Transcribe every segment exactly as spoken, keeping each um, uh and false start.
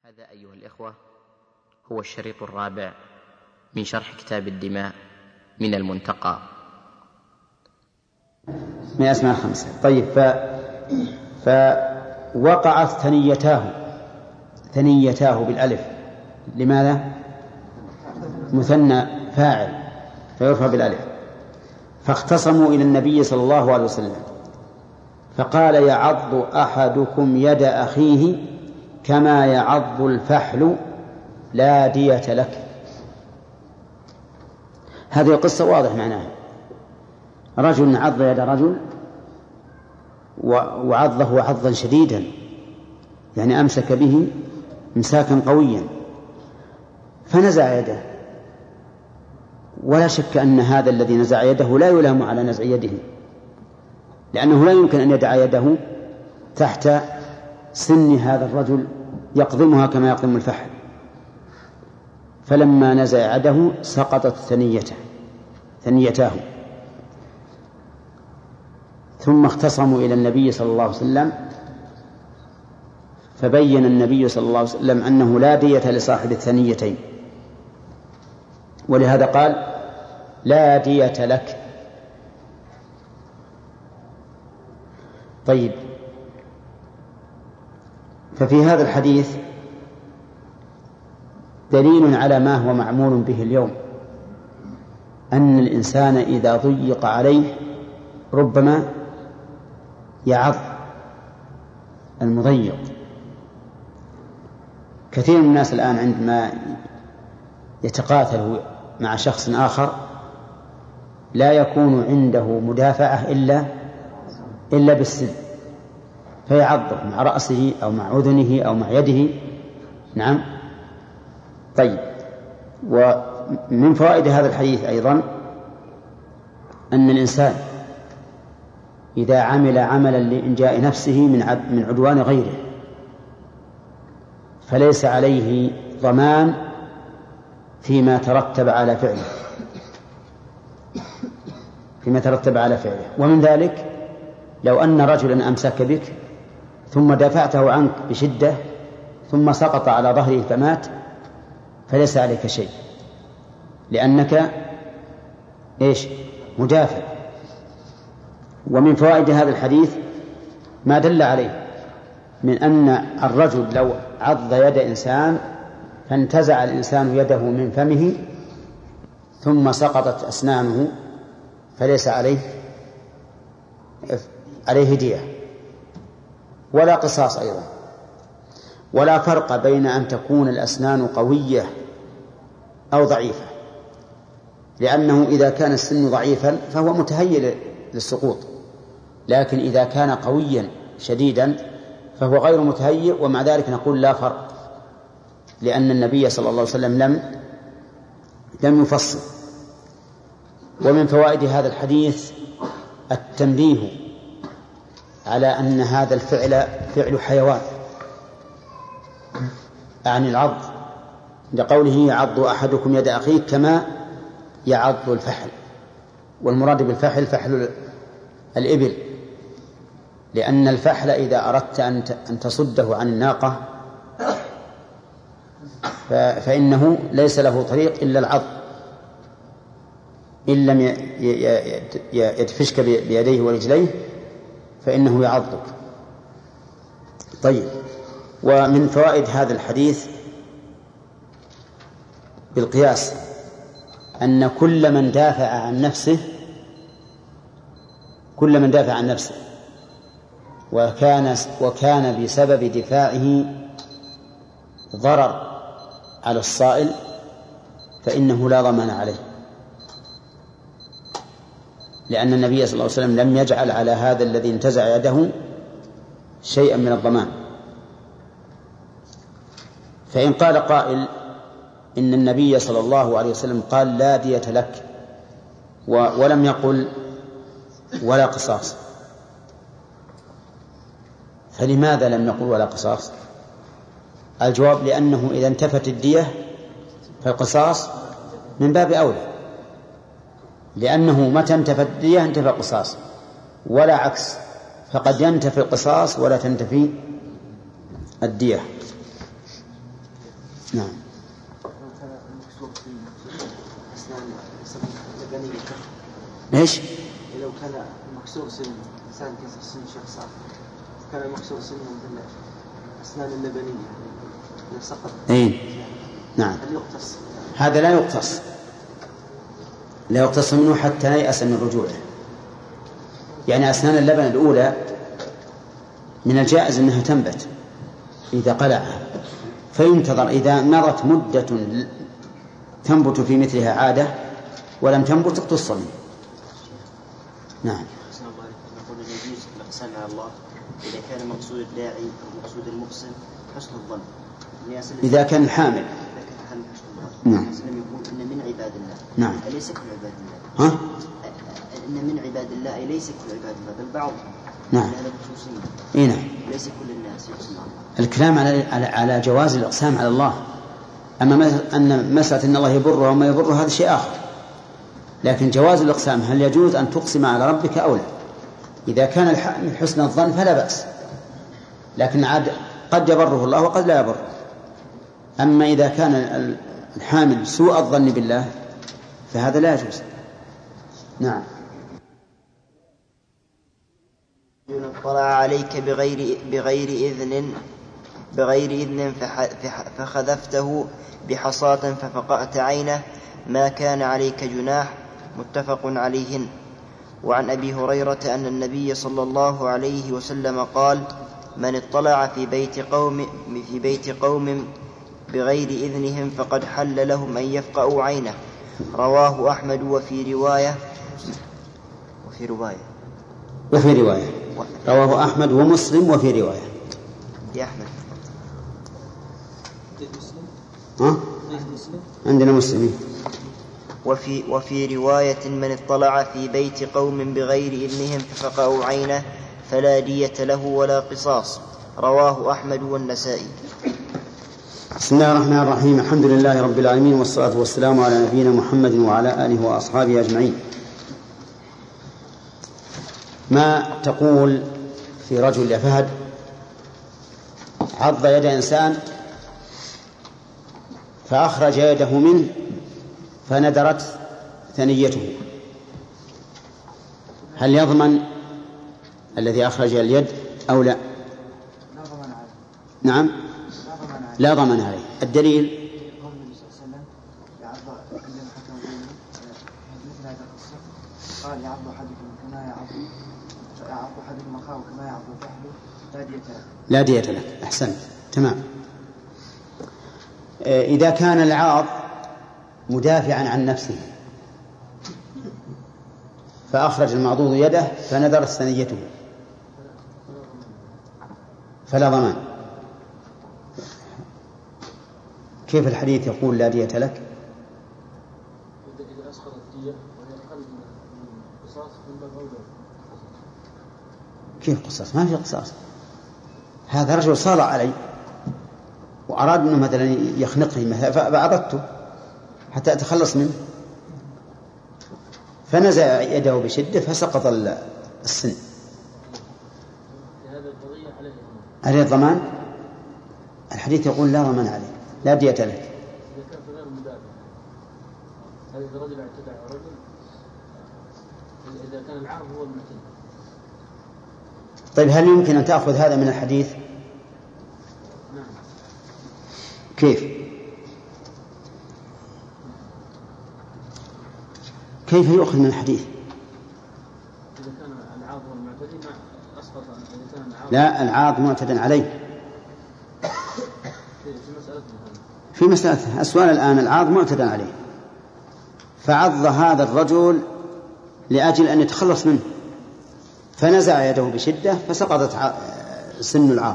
هذا أيها الإخوة هو الشريط الرابع من شرح كتاب الدماء من المنتقى من أسماء الخمسة. طيب ف... فوقعت ثنيتاه ثنيتاه بالألف. لماذا؟ مثنى فاعل فيرفع بالألف. فاختصموا إلى النبي صلى الله عليه وسلم فقال: يعض أحدكم يد أخيه كما يعض الفحل لا دية لك. هذه القصة واضح معناها. رجل عض يد رجل وعضه عضا شديدا، يعني أمسك به امساكا قويا فنزع يده، ولا شك أن هذا الذي نزع يده لا يلام على نزع يده، لأنه لا يمكن أن يدع يده تحت سن هذا الرجل يقضمها كما يقضم الفحل. فلما نزع يده سقطت ثنيته ثنيتاه. ثم اختصموا إلى النبي صلى الله عليه وسلم فبين النبي صلى الله عليه وسلم أنه لا دية لصاحب الثنيتين، ولهذا قال: لا دية لك. طيب، ففي هذا الحديث دليل على ما هو معمول به اليوم، أن الإنسان إذا ضيق عليه ربما يعض المضيق. كثير من الناس الآن عندما يتقاتل مع شخص آخر لا يكون عنده مدافعة إلا إلا بالسن، فيعضه مع رأسه أو مع أذنه أو مع يده. نعم. طيب، ومن فوائد هذا الحديث أيضا أن الإنسان إذا عمل عملا لإنجاء نفسه من عدوان غيره فليس عليه ضمان فيما ترتب على فعله فيما ترتب على فعله ومن ذلك لو أن رجلا أمسك بك ثم دافعته عنك بشدة ثم سقط على ظهره فمات، فليس عليك شيء، لأنك إيش؟ مدافع. ومن فوائد هذا الحديث ما دل عليه من أن الرجل لو عض يد إنسان فانتزع الإنسان يده من فمه ثم سقطت أسنانه فليس عليه عليه دية ولا قصاص أيضا. ولا فرق بين أن تكون الأسنان قوية أو ضعيفة، لأنه إذا كان السن ضعيفا فهو متهيئ للسقوط، لكن إذا كان قويا شديدا فهو غير متهيئ، ومع ذلك نقول لا فرق، لأن النبي صلى الله عليه وسلم لم لم يفصل. ومن فوائد هذا الحديث التنبيه على أن هذا الفعل فعل حيوان عن العض، لقوله: يعض أحدكم يد أخيه كما يعض الفحل. والمراد بالفحل فحل الإبل، لأن الفحل إذا أردت أن تصده عن الناقة فإنه ليس له طريق إلا العض، إن لم يدفشك بيديه ورجليه فإنه يعضك. طيب، ومن فوائد هذا الحديث بالقياس أن كل من دافع عن نفسه كل من دافع عن نفسه وكان وكان بسبب دفاعه ضرر على الصائل فإنه لا ضمان عليه، لأن النبي صلى الله عليه وسلم لم يجعل على هذا الذي انتزع يده شيئا من الضمان. فإن قال قائل إن النبي صلى الله عليه وسلم قال: لا دية لك، ولم يقل ولا قصاص، فلماذا لم يقل ولا قصاص؟ الجواب: لأنه إذا انتفت الدية فالقصاص من باب أولى، لأنه متى انتفت الدية انتفى القصاص، ولا عكس، فقد ينتفي القصاص ولا تنتفي الدية. نعم. ايش؟ لو كان مكسور سن إنسان كسر سن شخص آخر كان مكسور سنه مثل أسنان اللبنية سقط. أي نعم. هل يقتص؟ هذا لا يقتص، لا يقتص منه حتى لا يأس من رجوعه. يعني أسنان اللبن الأولى من الجائز أنها تنبت إذا قلعها، فينتظر إذا مرت مدة تنبت في مثلها عادة ولم تنبت تقتص منه. نعم. نقول يجوز الإقسام على الله إذا كان مقصود الداعي أو مقصود المقسم حسن الظن. إذا كان الحامل نعم يقول إن من عباد الله نعم أليس كل عباد الله ها؟ إن من عباد الله أي ليس كل عباد الله بل بعض نعم إيه نعم ليس كل الناس يقسم الله. الكلام على على على جواز الإقسام على الله. أما أن مسألة أن الله يبره وما يبره هذا شيء آخر، لكن جواز الإقسام هل يجوز أن تقسم على ربك أو لا؟ إذا كان من حسن الظن فلا بأس، لكن عاد قد يبره الله وقد لا يبره. أما إذا كان الحامل سوء الظن بالله فهذا لا يجوز. نعم. طلع عليك بغير بغير إذن بغير إذن فخذفته بحصاة ففقأت عينه ما كان عليك جناح. متفق عليهن. وعن أبي هريرة أن النبي صلى الله عليه وسلم قال: من اطلع في بيت قوم في بيت قوم بغير إذنهم فقد حل لهم أن يفقأوا عينه. رواه أحمد وفي رواية وفي رواية وفي رواية رواه أحمد ومسلم وفي رواية يا أحمد ها؟ عندنا مسلمين. وفي, وفي رواية من اطلع في بيت قوم بغير إذنهم ففقأوا عينه فلا دية له ولا قصاص. رواه أحمد والنسائي. بسم الله الرحمن الرحيم. الحمد لله رب العالمين، والصلاة والسلام على نبينا محمد وعلى آله وأصحابه أجمعين. ما تقول في رجل يا فهد عض يد إنسان فأخرج يده منه فندرت ثنيته، هل يضمن الذي أخرج اليد أو لا؟ نعم لا ضمن عليه. الدليل قال يعض أحدكم كما يعض يعض أحدكم أخاه كما يعض فحله لا دية له. لا دية له. أحسنت تمام. إذا كان العاض مدافعا عن نفسه فأخرج المعضوض يده فندرت ثنيته فلا ضمان. كيف الحديث يقول لا دية لك؟ إذا أسقطت دية وهي أقل من القصاص من باب أولى. كيف قصاص؟ ما في قصاص. هذا رجل صار علي وأراد منه مثلا يخنقني فأعضدته حتى أتخلص منه فنزع يده بشدة فسقط السن. عليه الضمان؟ الحديث يقول لا ضمان عليه لا دية لك. إذا كان في غير المدافع هذا إذا رجل اعتدى على رجل إذا كان العام هو المعتدي. طيب هل يمكن أن تأخذ هذا من الحديث؟ نعم. كيف؟ كيف يؤخذ من الحديث؟ إذا كان العاض هو المعتدي ما أسقط. إذا كان العاض لا العاض معتدى عليه. في مسألة السؤال الآن العاض معتدى عليه فعض هذا الرجل لأجل أن يتخلص منه فنزع يده بشدة فسقطت سن العاض.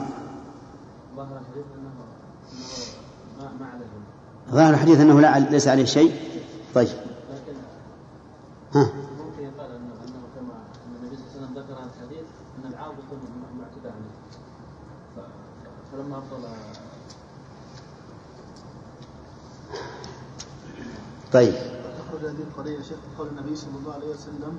ظاهر الحديث أنه لا ليس عليه شيء. طيب ها ممكن يقال أنه كما أن النبي صلى الله عليه وسلم ذكر هذا الحديث أن العاض يكون معتدى عليه فلما أبطل. طيب تخرج هذه القضية شيخ قول النبي صلى الله عليه وسلم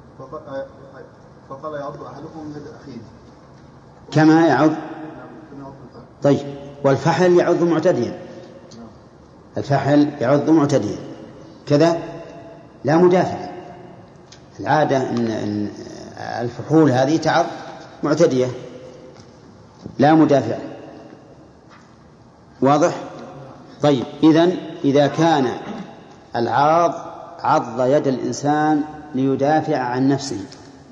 فقال يعض أحدكم يد أخيه كما يعض. طيب والفحل يعض معتديا الفحل يعض معتديا كذا لا مدافع. العادة أن الفحول هذه تعض معتدية لا مدافع. واضح؟ طيب إذن إذا كان العاض عض يد الإنسان ليدافع عن نفسه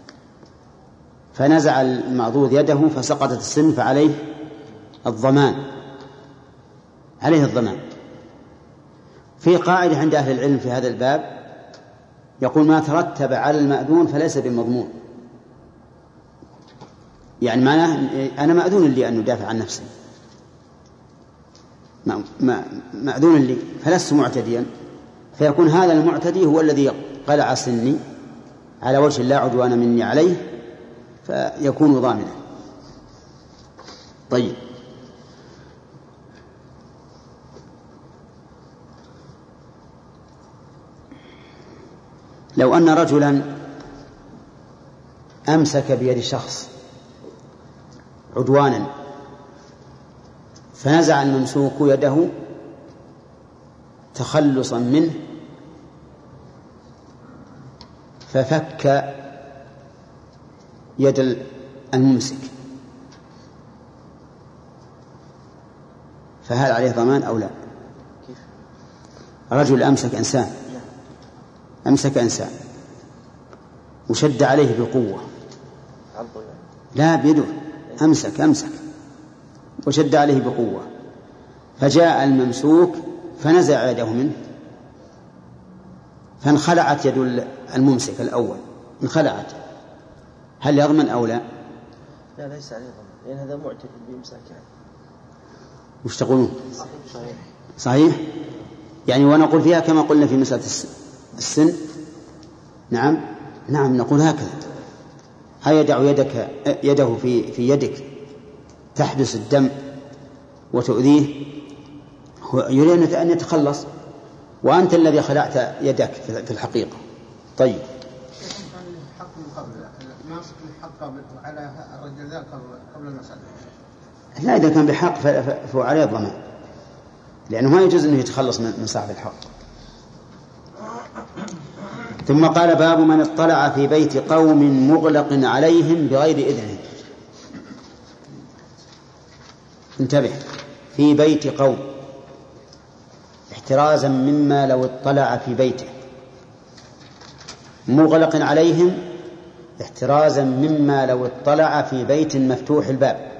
فنزع المعضوض يده فسقطت السن فعليه الضمان، عليه الضمان. في قاعدة عند أهل العلم في هذا الباب يقول ما ترتب على المأذون فليس بمضمون، يعني معناه أنا مأذون لي أن أدافع عن نفسي، مأذون لي فلست معتديا، فيكون هذا المعتدي هو الذي قلع سني على وجه لا عدوان مني عليه فيكون ضامنا. طيب لو أن رجلا أمسك بيد شخص عدوانا فنزع الممسوك يده تخلصا منه ففك يد الممسك، فهل عليه ضمان أو لا؟ رجل أمسك إنسان أمسك إنسان وشد عليه بقوة، لا بيده، أمسك أمسك وشد عليه بقوة، فجاء الممسوك فنزع يده منه فانخلعت يد الممسك الأول، انخلعت، هل يضمن أو لا؟ لا ليس عليه ضمان، لأن هذا معتد بإمساك يعني. وش تقولون؟ صحيح. صحيح؟ يعني ونقول فيها كما قلنا في مسألة السن. نعم نعم نقول هكذا، هيدع يدك يده في في يدك تحبس الدم وتؤذيه، يريد أن يتخلص وأنت الذي خلعت يدك في الحقيقة. طيب حق من قبل ماسك الحق قبل على الرجل ذاك قبل المسألة، لا إذا كان بحق فهو عليه الضمان، لأنه ما يجوز أنه يتخلص من صاحب الحق. ثم قال باب من اطلع في بيت قوم مغلق عليهم بغير إذنهم. انتبه، في بيت قوم احترازا مما لو اطلع في بيته، مغلق عليهم احترازا مما لو اطلع في بيت مفتوح الباب،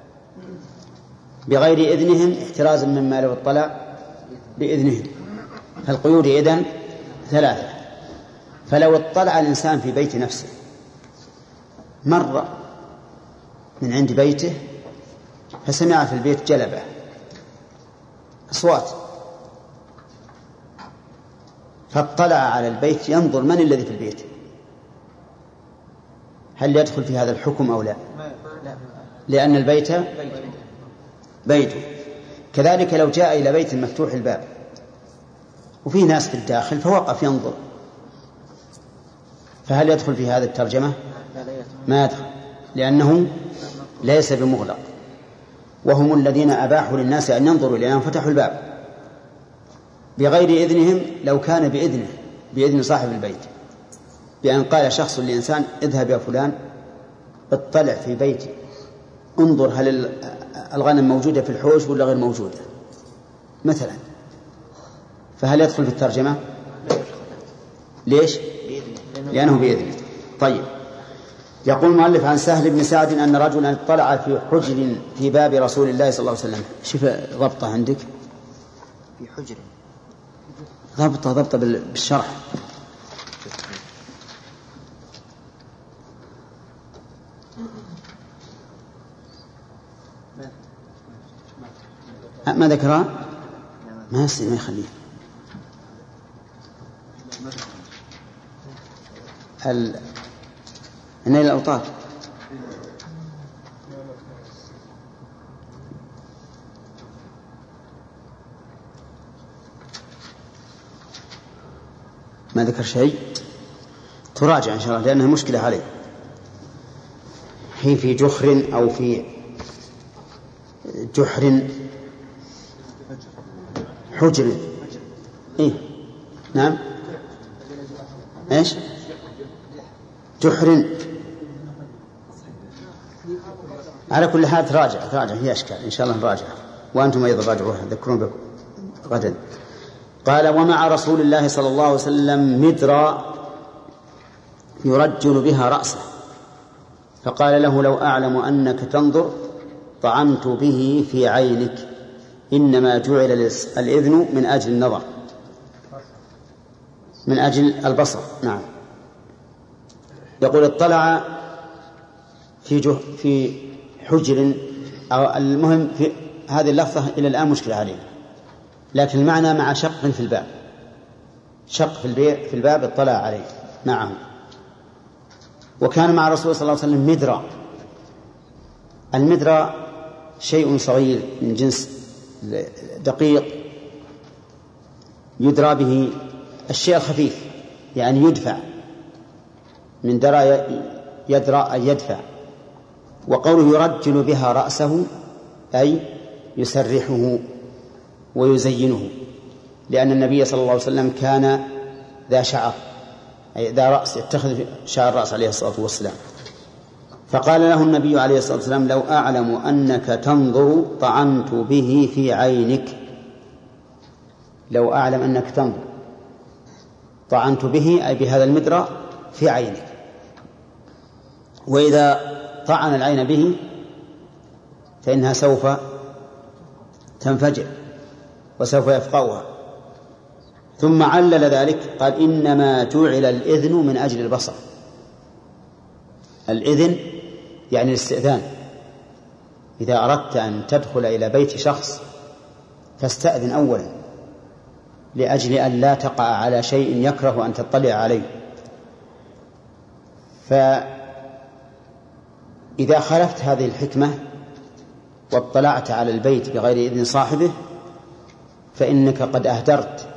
بغير إذنهم احترازا مما لو اطلع بإذنهم. فالقيود إذن ثلاثة. فلو اطلع الإنسان في بيت نفسه، مر من عند بيته فسمع في البيت جلبة أصوات، فاطلع على البيت ينظر من الذي في البيت، هل يدخل في هذا الحكم أو لا؟ لأن البيت بيته. كذلك لو جاء إلى بيت مفتوح الباب وفيه ناس في الداخل فوقف ينظر، فهل يدخل في هذه الترجمة؟ ما يدخل، لأنه ليس بمغلق، وهم الذين أباحوا للناس أن ينظروا لأنهم فتحوا الباب بغير إذنهم. لو كان بإذنه، بإذن صاحب البيت، بأن قال شخص لإنسان اذهب يا فلان اطلع في بيتي انظر هل الغنم موجودة في الحوش ولا غير موجودة مثلا، فهل يدخل في الترجمة؟ ليش؟ لأنه بإذنه. طيب، يقول المؤلف عن سهل بن سعد أن رجلا اطلع في حجر في باب رسول الله صلى الله عليه وسلم. شوف ضبطة عندك في حجر، ضبطة ضبطة بالشرح. ما ذكرها؟ ما يصير، ما يخليه. ال... نيل الأوطار ما ذكر شيء، تراجع إن شاء الله لأنها مشكلة عليه. هي في جخر أو في جحر حجر. إيه نعم. إيش جحر. على كل حال تراجع تراجع هي أشكال إن شاء الله نراجع، وأنتم أيضا راجعوها ذكرون بكم غدا. قال ومع رسول الله صلى الله عليه وسلم مدرى يرجل بها رأسه، فقال له لو أعلم أنك تنظر طعنت به في عينك، إنما جعل الإذن من أجل النظر، من أجل البصر. نعم. يقول اطلع في جه في حجر، أو المهم في هذه اللفظة إلى الآن مشكلة عليه، لكن المعنى مع شق في الباب، شق في الباب اطلع عليه معه. وكان مع رسول صلى الله عليه وسلم مدرى. المدرى شيء صغير من جنس دقيق يدرى به الشيء الخفيف، يعني يدفع من درى يدرى أي يدفع. وقوله يرجل بها رأسه أي يسرحه ويزينه، لأن النبي صلى الله عليه وسلم كان ذا شعر، أي ذا رأس، يتخذ شعر الرأس عليه الصلاة والسلام. فقال له النبي عليه الصلاة والسلام لو أعلم أنك تنظر طعنت به في عينك. لو أعلم أنك تنظر طعنت به أي بهذا المدرى في عينك. وإذا طعن العين به فإنها سوف تنفجر وسوف يفقأها. ثم علل ذلك قال إنما جعل الإذن من أجل البصر. الإذن يعني الاستئذان. إذا أردت أن تدخل إلى بيت شخص فاستأذن أولا، لأجل أن لا تقع على شيء يكره أن تطلع عليه. فإذا خالفت هذه الحكمة واطلعت على البيت بغير إذن صاحبه فإنك قد أهدرت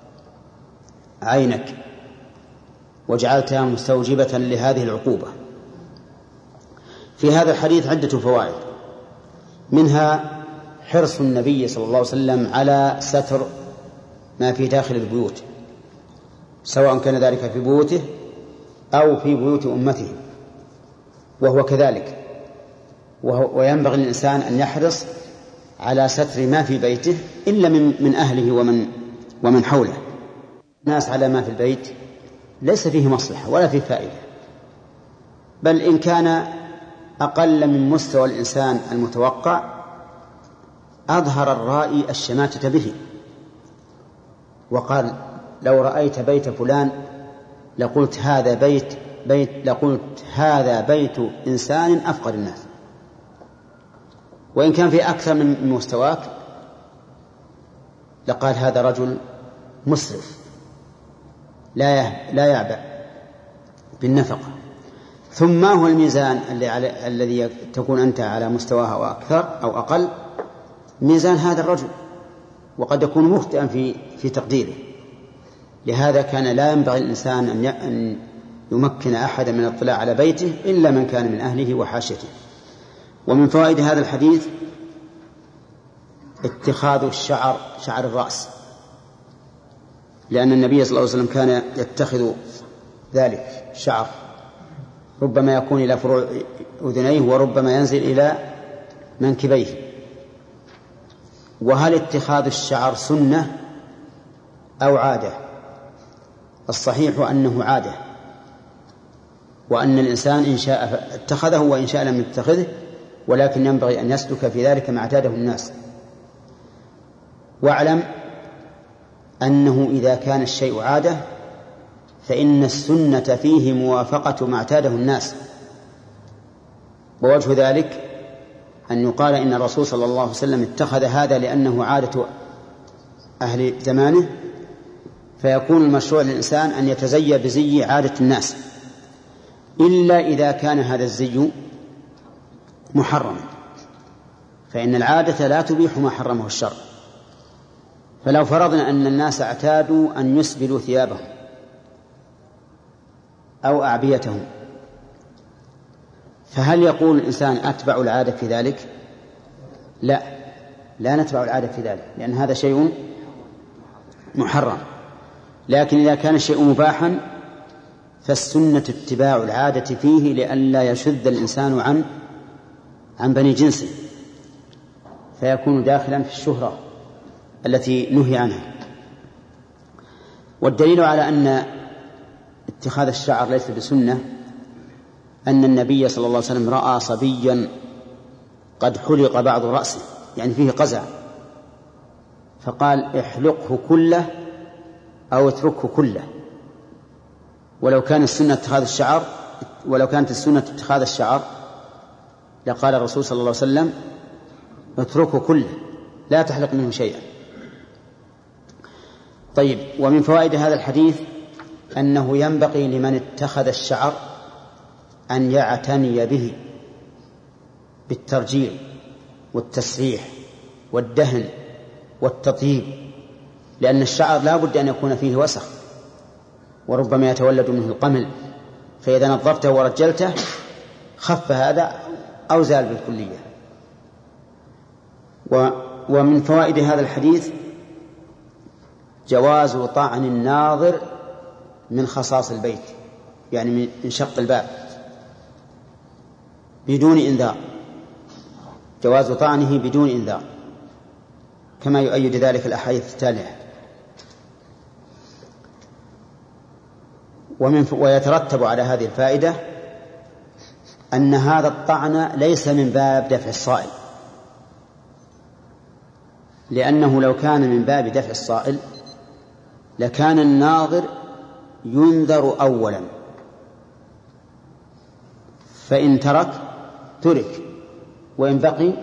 عينك وجعلتها مستوجبة لهذه العقوبة. في هذا الحديث عدة فوائد، منها حرص النبي صلى الله عليه وسلم على ستر ما في داخل البيوت، سواء كان ذلك في بيوته أو في بيوت أمته، وهو كذلك. وينبغي للإنسان أن يحرص على ستر ما في بيته إلا من, من أهله ومن, ومن حوله. الناس على ما في البيت ليس فيه مصلحة ولا فيه فائدة، بل إن كان أقل من مستوى الإنسان المتوقع أظهر الرائي الشماتة به، وقال لو رأيت بيت فلان لقلت هذا بيت بيت لقلت هذا بيت إنسان أفقر الناس. وإن كان في أكثر من مستواك لقال هذا رجل مسرف لا لا يعبأ بالنفقة. ثم ما هو الميزان الذي تكون أنت على مستواه أو أكثر أو أقل؟ ميزان هذا الرجل، وقد يكون مخطئا في في تقديره. لهذا كان لا ينبغي الإنسان أن يمكن أحدا من الاطلاع على بيته إلا من كان من أهله وحاشيته. ومن فوائد هذا الحديث اتخاذ الشعر شعر الرأس، لأن النبي صلى الله عليه وسلم كان يتخذ ذلك شعر، ربما يكون إلى فروع أذنيه وربما ينزل إلى منكبيه. وهل اتخاذ الشعر سنة أو عادة؟ الصحيح أنه عادة، وأن الإنسان إن شاء اتخذه وإن شاء لم يتخذه، ولكن ينبغي أن يسلك في ذلك ما اعتاده الناس. واعلم أنه إذا كان الشيء عادة فإن السنة فيه موافقة ما اعتاده الناس. ووجه ذلك أن يقال إن الرسول صلى الله عليه وسلم اتخذ هذا لأنه عادة أهل زمانه، فيكون المشروع للإنسان أن يتزي بزي عادة الناس، إلا إذا كان هذا الزي محرما، فإن العادة لا تبيح ما حرمه الشرع. فلو فرضنا أن الناس اعتادوا أن يسبلوا ثيابهم أو أعبيتهم، فهل يقول الإنسان أتبع العادة في ذلك؟ لا، لا نتبع العادة في ذلك، لأن هذا شيء محرم. لكن إذا كان الشيء مباحا فالسنة اتباع العادة فيه لئلا يشذ الإنسان عن عن بني جنسه فيكون داخلا في الشهرة التي نهي عنها. والدليل على أن اتخاذ الشعر ليس بسنة أن النبي صلى الله عليه وسلم رأى صبيا قد حلق بعض رأسه يعني فيه قزع فقال احلقه كله أو اتركه كله. ولو كان السنة اتخاذ الشعر ولو كانت السنة اتخاذ الشعر لقال الرسول صلى الله عليه وسلم اتركه كله لا تحلق منه شيئا. طيب، ومن فوائد هذا الحديث أنه ينبغي لمن اتخذ الشعر أن يعتني به بالترجيل والتسريح والدهن والتطيب، لأن الشعر لا بد أن يكون فيه وسخ وربما يتولد منه القمل، فإذا نظفته ورجلته خف هذا أو زال بالكلية. ومن فوائد هذا الحديث جواز طعن الناظر من خصاص البيت يعني من شق الباب بدون إنذار، جواز طعنه بدون إنذار كما يؤيد ذلك الأحاديث التالية. ومن ويترتب على هذه الفائدة أن هذا الطعن ليس من باب دفع الصائل، لأنه لو كان من باب دفع الصائل لكان الناظر ينذر أولا، فإن ترك ترك وإن بقي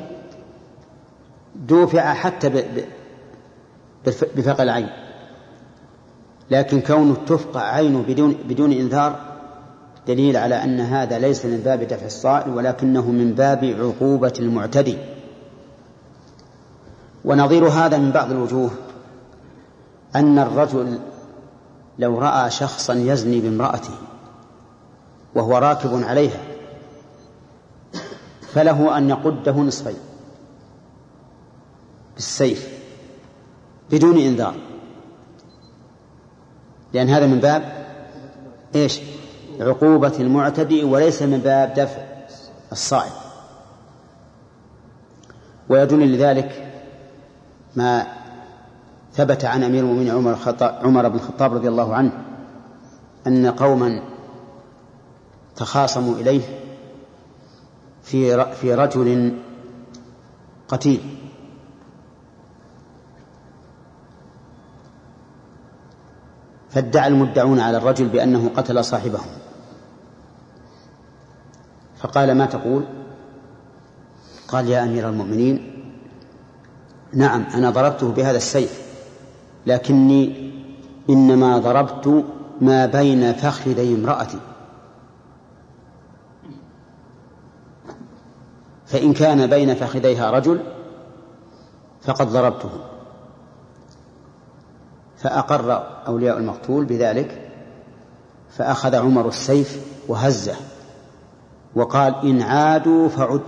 دفع حتى بفقع العين. لكن كونه تفقع عينه بدون بدون إنذار دليل على أن هذا ليس من باب دفع الصائل ولكنه من باب عقوبة المعتدي. ونظير هذا من بعض الوجوه أن الرجل لو رأى شخصا يزني بامرأته وهو راكب عليها فله أن يقده نصفين بالسيف بدون إنذار، لأن هذا من باب إيش؟ عقوبة المعتدي وليس من باب دفع الصائل. ويدل لذلك ما ثبت عن أمير المؤمنين عمر, عمر بن الخطاب رضي الله عنه أن قوما تخاصموا إليه في في رجل قتيل، فادعى المدعون على الرجل بأنه قتل صاحبه، فقال ما تقول؟ قال يا أمير المؤمنين نعم أنا ضربته بهذا السيف، لكني إنما ضربت ما بين فخذي امرأتي، فإن كان بين فخذيها رجل فقد ضربته. فأقر أولياء المقتول بذلك، فأخذ عمر السيف وهزه وقال إن عادوا فعد،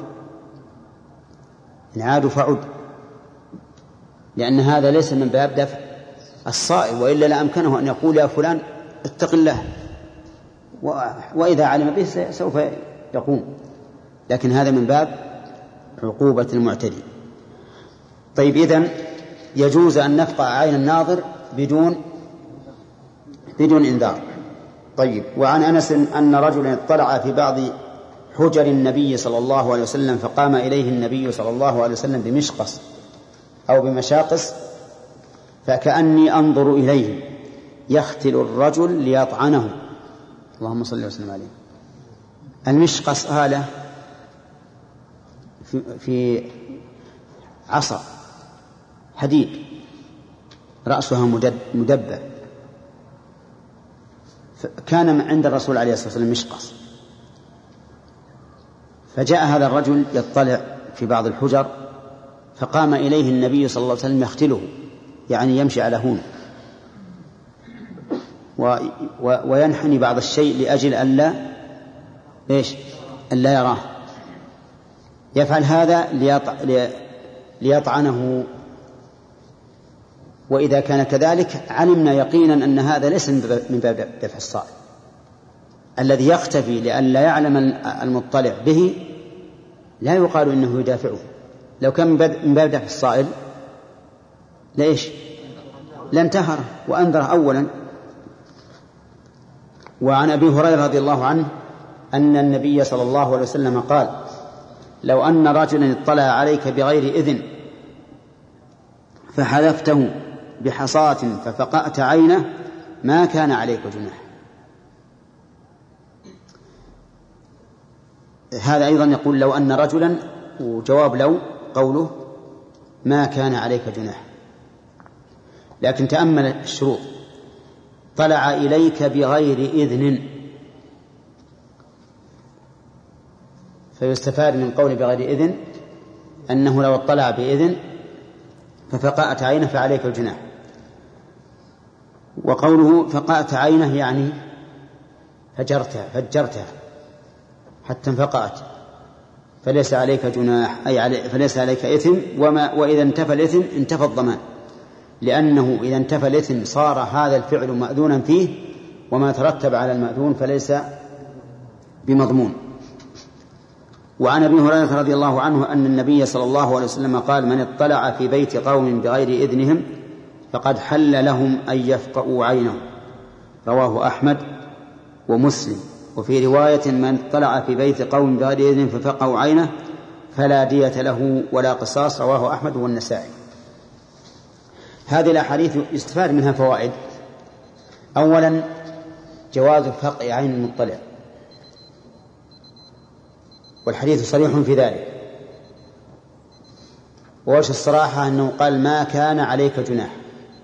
إن عادوا فعد، لأن هذا ليس من باب دفع الصائل، وإلا لأمكنه أن يقول يا فلان اتق الله، وإذا علم به سوف يقوم، لكن هذا من باب عقوبة المعتدي. طيب، إذن يجوز أن نفقع عين الناظر بدون بدون إنذار. طيب، وعن أنس أن رجلا اطلع في بعض حجر النبي صلى الله عليه وسلم فقام إليه النبي صلى الله عليه وسلم بمشقص أو بمشاقص فكأني أنظر إليه يختل الرجل ليطعنه، اللهم صل وسلم عليه. المشقص آلة في, في عصا حديد رأسها مدبب، كان عند الرسول عليه الصلاة والسلام مشقص، فجاء هذا الرجل يطلع في بعض الحجر فقام إليه النبي صلى الله عليه وسلم يختله، يعني يمشي على هون و و وينحني بعض الشيء لأجل ألا إيش ألا يراه، يفعل هذا ليطع... ليطعنه وإذا كان كذلك علمنا يقينا أن هذا ليس من باب دفع الصائل. الذي يختفي لئلا يعلم المطلع به لا يقال إنه يدافعه. لو كان من باب دفع الصائل ليش لانتهره وأنذره أولا. وعن أبي هريرة رضي الله عنه أن النبي صلى الله عليه وسلم قال: لو أن رجلا اطلع عليك بغير إذن فحذفته بحصاة ففقأت عينه ما كان عليك جناح. هذا أيضا يقول لو أن رجلا، وجواب لو قوله ما كان عليك جناح. لكن تأمل الشروط: طلع إليك بغير إذن، فيستفاد من قول بغير إذن أنه لو اطلع بإذن ففقأت عينه فعليك الجناح. وقوله فقأت عينه يعني فجرتها فجرتها حتى انفقأت، فليس عليك جناح، أي علي فليس عليك إثم. وما وإذا انتفى الإثم انتفى الضمان، لأنه إذا انتفى الإثم صار هذا الفعل مأذونا فيه، وما ترتب على المأذون فليس بمضمون. وعن أبي هريرة رضي الله عنه أن النبي صلى الله عليه وسلم قال: من اطلع في بيت قوم بغير إذنهم فقد حل لهم أن يفقئوا عينه. رواه أحمد ومسلم. وفي رواية: من اطلع في بيت قوم بغير إذن ففقئوا عينه فلا دية له ولا قصاص. رواه أحمد والنسائي. هذه الأحاديث يستفاد منها فوائد. أولا جواز فقع عين المطلع، والحديث صريح في ذلك. ووجه الصراحة أنه قال ما كان عليك جناح،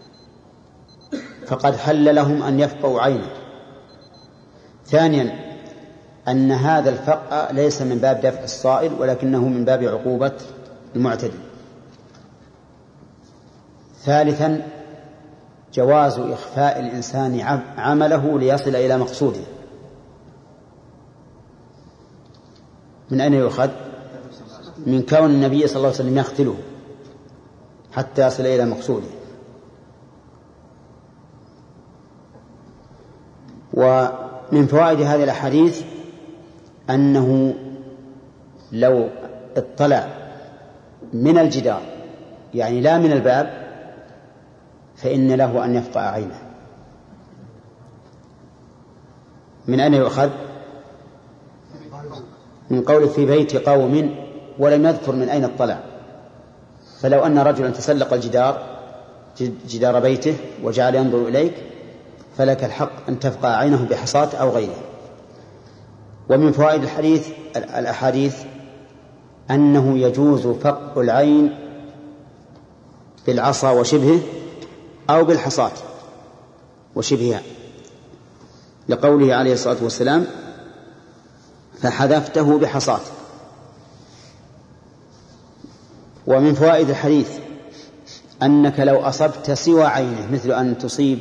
فقد حل لهم أن يفقعوا عينه. ثانيا أن هذا الفقع ليس من باب دفع الصائل، ولكنه من باب عقوبة المعتدي. ثالثا جواز إخفاء الإنسان عمله ليصل إلى مقصوده. من أين يؤخذ؟ من كون النبي صلى الله عليه وسلم يختله حتى يصل إلى مقصوده. ومن فوائد هذه الأحاديث أنه لو اطلع من الجدار يعني لا من الباب فإن له أن يفقع عينه. من أين يؤخذ؟ من قول في بيت قوم، ولم يذكر من أين اطلع. فلو أن رجلا تسلق الجدار جدار بيته وجعل ينظر إليك فلك الحق أن تفقع عينه بحصاة أو غيره. ومن فوائد الحديث الأحاديث أنه يجوز فقع العين بالعصا وشبهه أو بالحصاة وشبهها، لقوله عليه الصلاة والسلام: فحذفته بحصاة. ومن فوائد الحديث أنك لو أصبت سوى عينه، مثل أن تصيب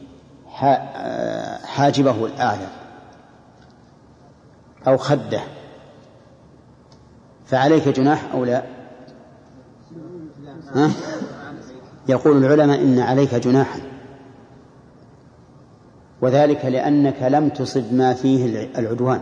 حاجبه الأعلى أو خده، فعليك جناح أو لا؟ ها؟ يقول العلماء إن عليك جناحا، وذلك لأنك لم تصب ما فيه العدوان،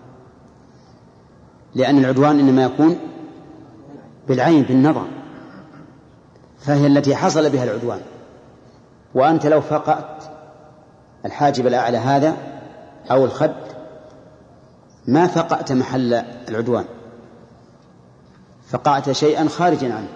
لأن العدوان إنما يكون بالعين بالنظر، فهي التي حصل بها العدوان. وأنت لو فقأت الحاجب الأعلى هذا أو الخد ما فقأت محل العدوان، فقعت شيئا خارجا عنه،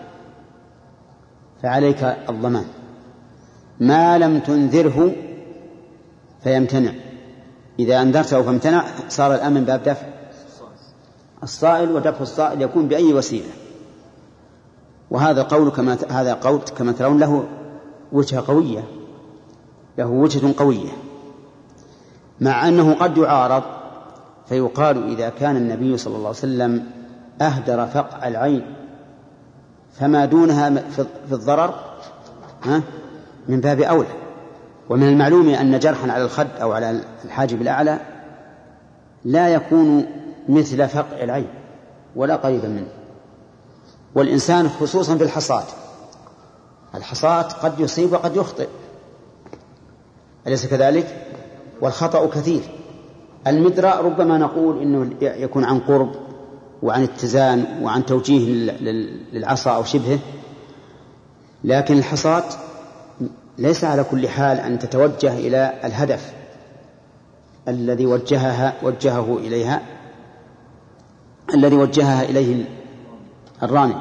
فعليك الضمان ما لم تنذره فيمتنع. إذا أنذرته فامتنع صار الأمن باب دفع الصائل، ودفع الصائل يكون بأي وسيلة. وهذا قول كما هذا قول كما ترون له وجهة قوية، له وجهة قوية، مع أنه قد يعارض فيقال إذا كان النبي صلى الله عليه وسلم أهدر فقع العين فما دونها في الضرر من باب أولى. ومن المعلوم أن جرحا على الخد أو على الحاجب الأعلى لا يكون مثل فقع العين ولا قريبا منه. والإنسان خصوصا في الحصاد الحصاة قد يصيب وقد يخطئ، أليس كذلك؟ والخطأ كثير. المدراء ربما نقول إنه يكون عن قرب وعن اتزان وعن توجيه للعصا أو شبهه، لكن الحصاة ليس على كل حال أن تتوجه إلى الهدف الذي وجهها وجهه إليها الذي وجهها إليه الرامي.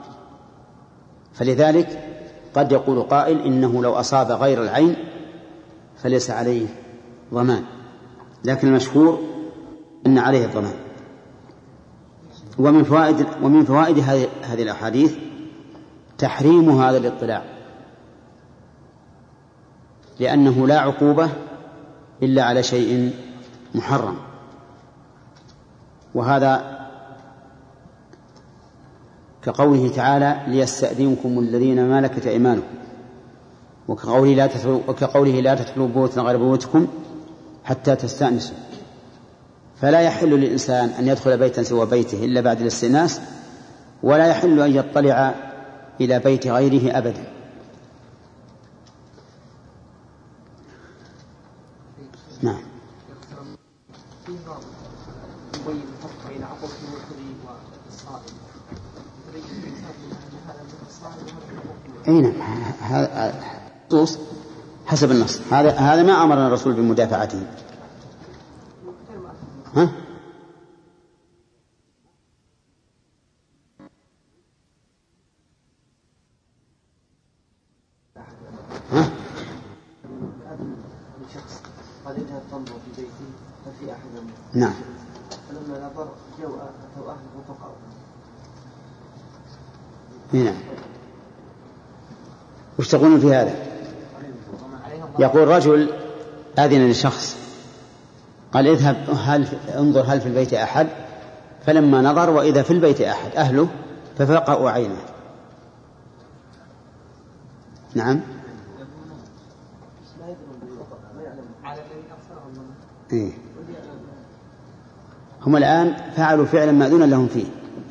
فلذلك قد يقول قائل إنه لو أصاب غير العين فليس عليه ضمان، لكن المشهور أن عليه الضمان. ومن فوائد ومن فوائد هذه الأحاديث تحريم هذا الاطلاع، لأنه لا عقوبة إلا على شيء محرم، وهذا كقوله تعالى ليستأذنكم الذين ملكت أيمانكم، وكقوله لا تدخلوا وكقوله لا تدخلوا بيوتا غير بيوتكم حتى تستأنسوا. فلا يحل للإنسان أن يدخل بيتا سوى بيته إلا بعد الاستئناس، ولا يحل أن يطلع إلى بيت غيره أبدا. نعم. يبين الفرق بين عقوبة المبتدئ والصائم. أي نعم، هذا نصوص حسب النص. هذا هذا ما أمرنا الرسول بمدافعته. ها؟ ها؟ شخص قد يذهب تنظر في بيته ففي أحد منه. نعم. فلما نظر جو أتوا أهله فقعوا. نعم. وش تقولون في هذا؟ يقول رجل أذن لشخص قال اذهب هل انظر هل في البيت أحد، فلما نظر وإذا في البيت أحد أهله ففقأوا عينه. نعم. إيه. هم الآن فعلوا فعلا مأذونا لهم فيه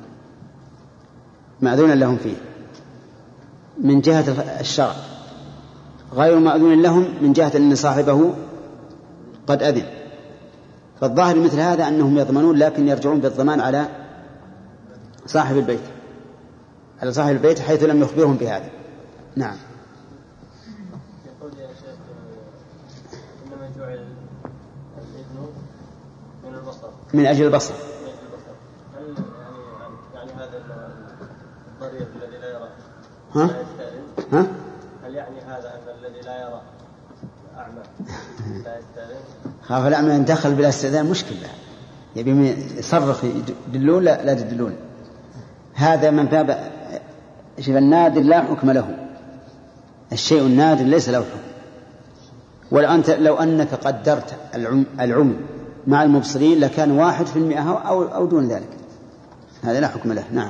مأذونا لهم فيه من جهة الشرع، غير مأذون لهم من جهة أن صاحبه قد أذن. فالظاهر مثل هذا أنهم يضمنون، لكن يرجعون بالضمان على صاحب البيت على صاحب البيت حيث لم يخبرهم بهذا. نعم. يقول يا شيخ إنما جعل الإذن من البصر من أجل البصر. هل يعني يعني هذا الضرير الذي لا يرى ها؟ لا يستأذن؟ ها؟ هل يعني هذا أن الذي لا يرى أعمى لا يستأذن؟ خاف الأعمى يندخل بلا استئذان مشكلة، يبي يصرخ يدلون لا لا تدلون. هذا من باب شوف النادر لا حكم له، الشيء النادر ليس له حكم. ولو أنت لو أنك قدرت العمي مع المبصرين لكان واحد في المئة أو أو دون ذلك، هذا لا حكم له. نعم.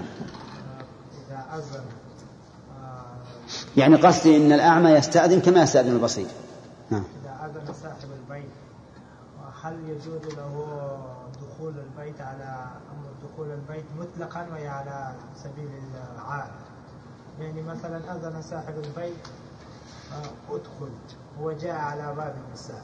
يعني قصدي إن الأعمى يستأذن كما يستأذن البصير. نعم. إذا أذن صاحب البيت هل يجوز له دخول البيت على أمر دخول البيت مطلقا وهي على سبيل العادة؟ يعني مثلا أذن صاحب البيت أدخل هو جاء على باب النساء.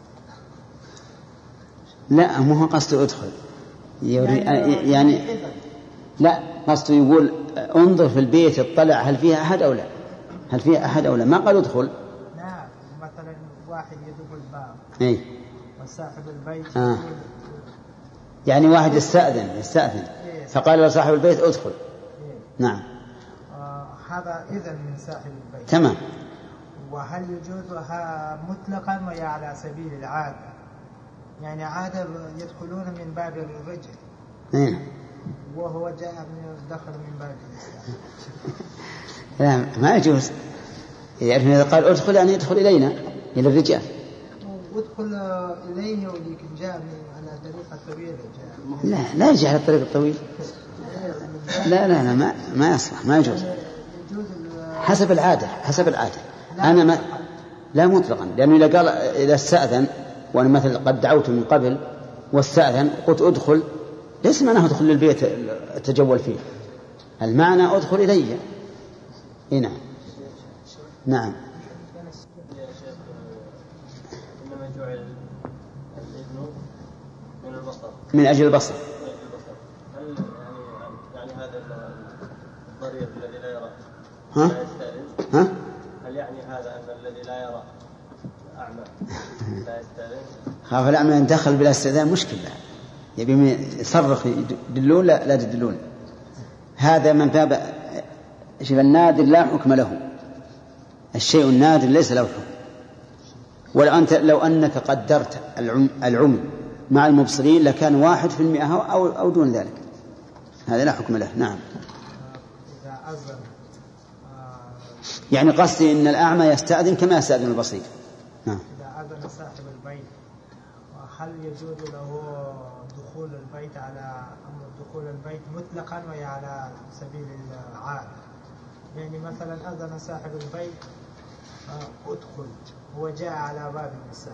لا مو هو قصده أدخل يعني, يعني لا قصده يقول انظر في البيت اطلع هل فيها أحد أو لا، هل فيها أحد أو لا، ما قال ادخل. نعم. مثلا واحد يدخل الباب إيه؟ وصاحب البيت آه. يعني واحد يستأذن يستأذن إيه؟ فقال له صاحب البيت ادخل. إيه؟ نعم. آه هذا إذن من صاحب البيت. تمام. وهل يجوزها مطلقا وهي على سبيل العادة؟ يعني عادة يدخلون من باب الرجل. إيه؟ وهو جاء من دخل من باب النساء. لا ما يجوز. يعني إذا قال ادخل يعني يدخل إلينا إلى الرجال. ادخل إليه ولكن جاء على طريقة طويلة جاء. لا لا يجي على الطريق الطويل. لا لا لا ما ما يصلح ما يجوز. حسب العادة حسب العادة. أنا ما لا مطلقا، لأنه إذا قال إذا استأذن وأنا مثلا قد دعوت من قبل واستأذن قلت ادخل، ليس معناه ادخل للبيت أتجول فيه، المعنى ادخل إلي. نعم. نعم. إنما جعل الإذن من البصر من أجل البصر. هل يعني يعني هذا الضرير الذي لا يرى ها؟ لا يستأذن؟ ها؟ هل يعني هذا أن الذي لا يرى أعمى لا يستأذن؟ خاف الأعمى يندخل بلا استئذان مشكلة، يبي يصرخ يدلون لا لا تدلون. هذا من باب شوف النادر لا حكم له، الشيء النادر ليس له حكم. ولو أنت لو أنك قدرت العمي مع المبصرين لكان واحد في المئة أو أو دون ذلك، هذا لا حكم له. نعم. يعني قصدي إن الأعمى يستأذن كما يستأذن البصير. نعم. إذا أذن صاحب البيت هل يجوز له دخول البيت على أمر دخول البيت مطلقا وهي على سبيل العادة؟ يعني مثلا أذن صاحب البيت أدخل هو جاء على باب النساء.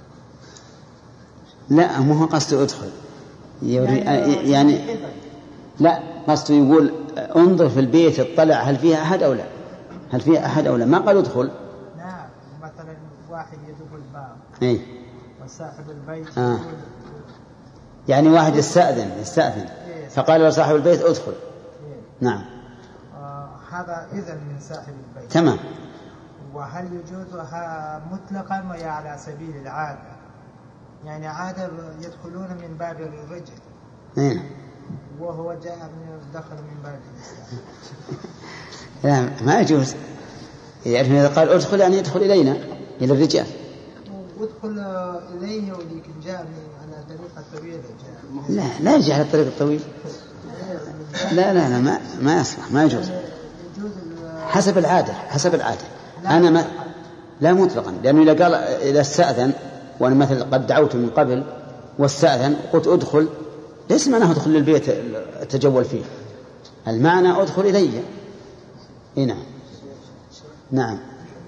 لا مو هو قصده أدخل يعني, يعني لا قصده يقول انظر في البيت اطلع هل فيها أحد أو لا، هل فيها أحد أو لا، ما قال ادخل. نعم مثلا واحد يدخل الباب إيه؟ وصاحب البيت آه. يعني واحد يستأذن يستأذن إيه؟ فقال لصاحب البيت ادخل. إيه؟ نعم. آه هذا إذن من صاحب البيت. تمام. وهل يجوزها مطلقا وهي على سبيل العادة؟ يعني عادة يدخلون من باب الرجل. إيه؟ وهو جاء من دخل من باب النساء. لا ما يجوز، يعني إذا قال ادخل يعني يدخل إلينا إلى الرجال. ادخل إليه ولكن جاء على طريقة طويلة. لا لا يجي على الطريق الطويل. لا لا لا ما ما يصلح ما يجوز. حسب العادة حسب العادة. أنا ما لا مطلقا، لأنه إذا قال إذا استأذن وأنا مثلا قد دعوت من قبل واستأذن قلت ادخل، ليس معناه ادخل للبيت أتجول فيه، المعنى ادخل إلي. هنا نعم.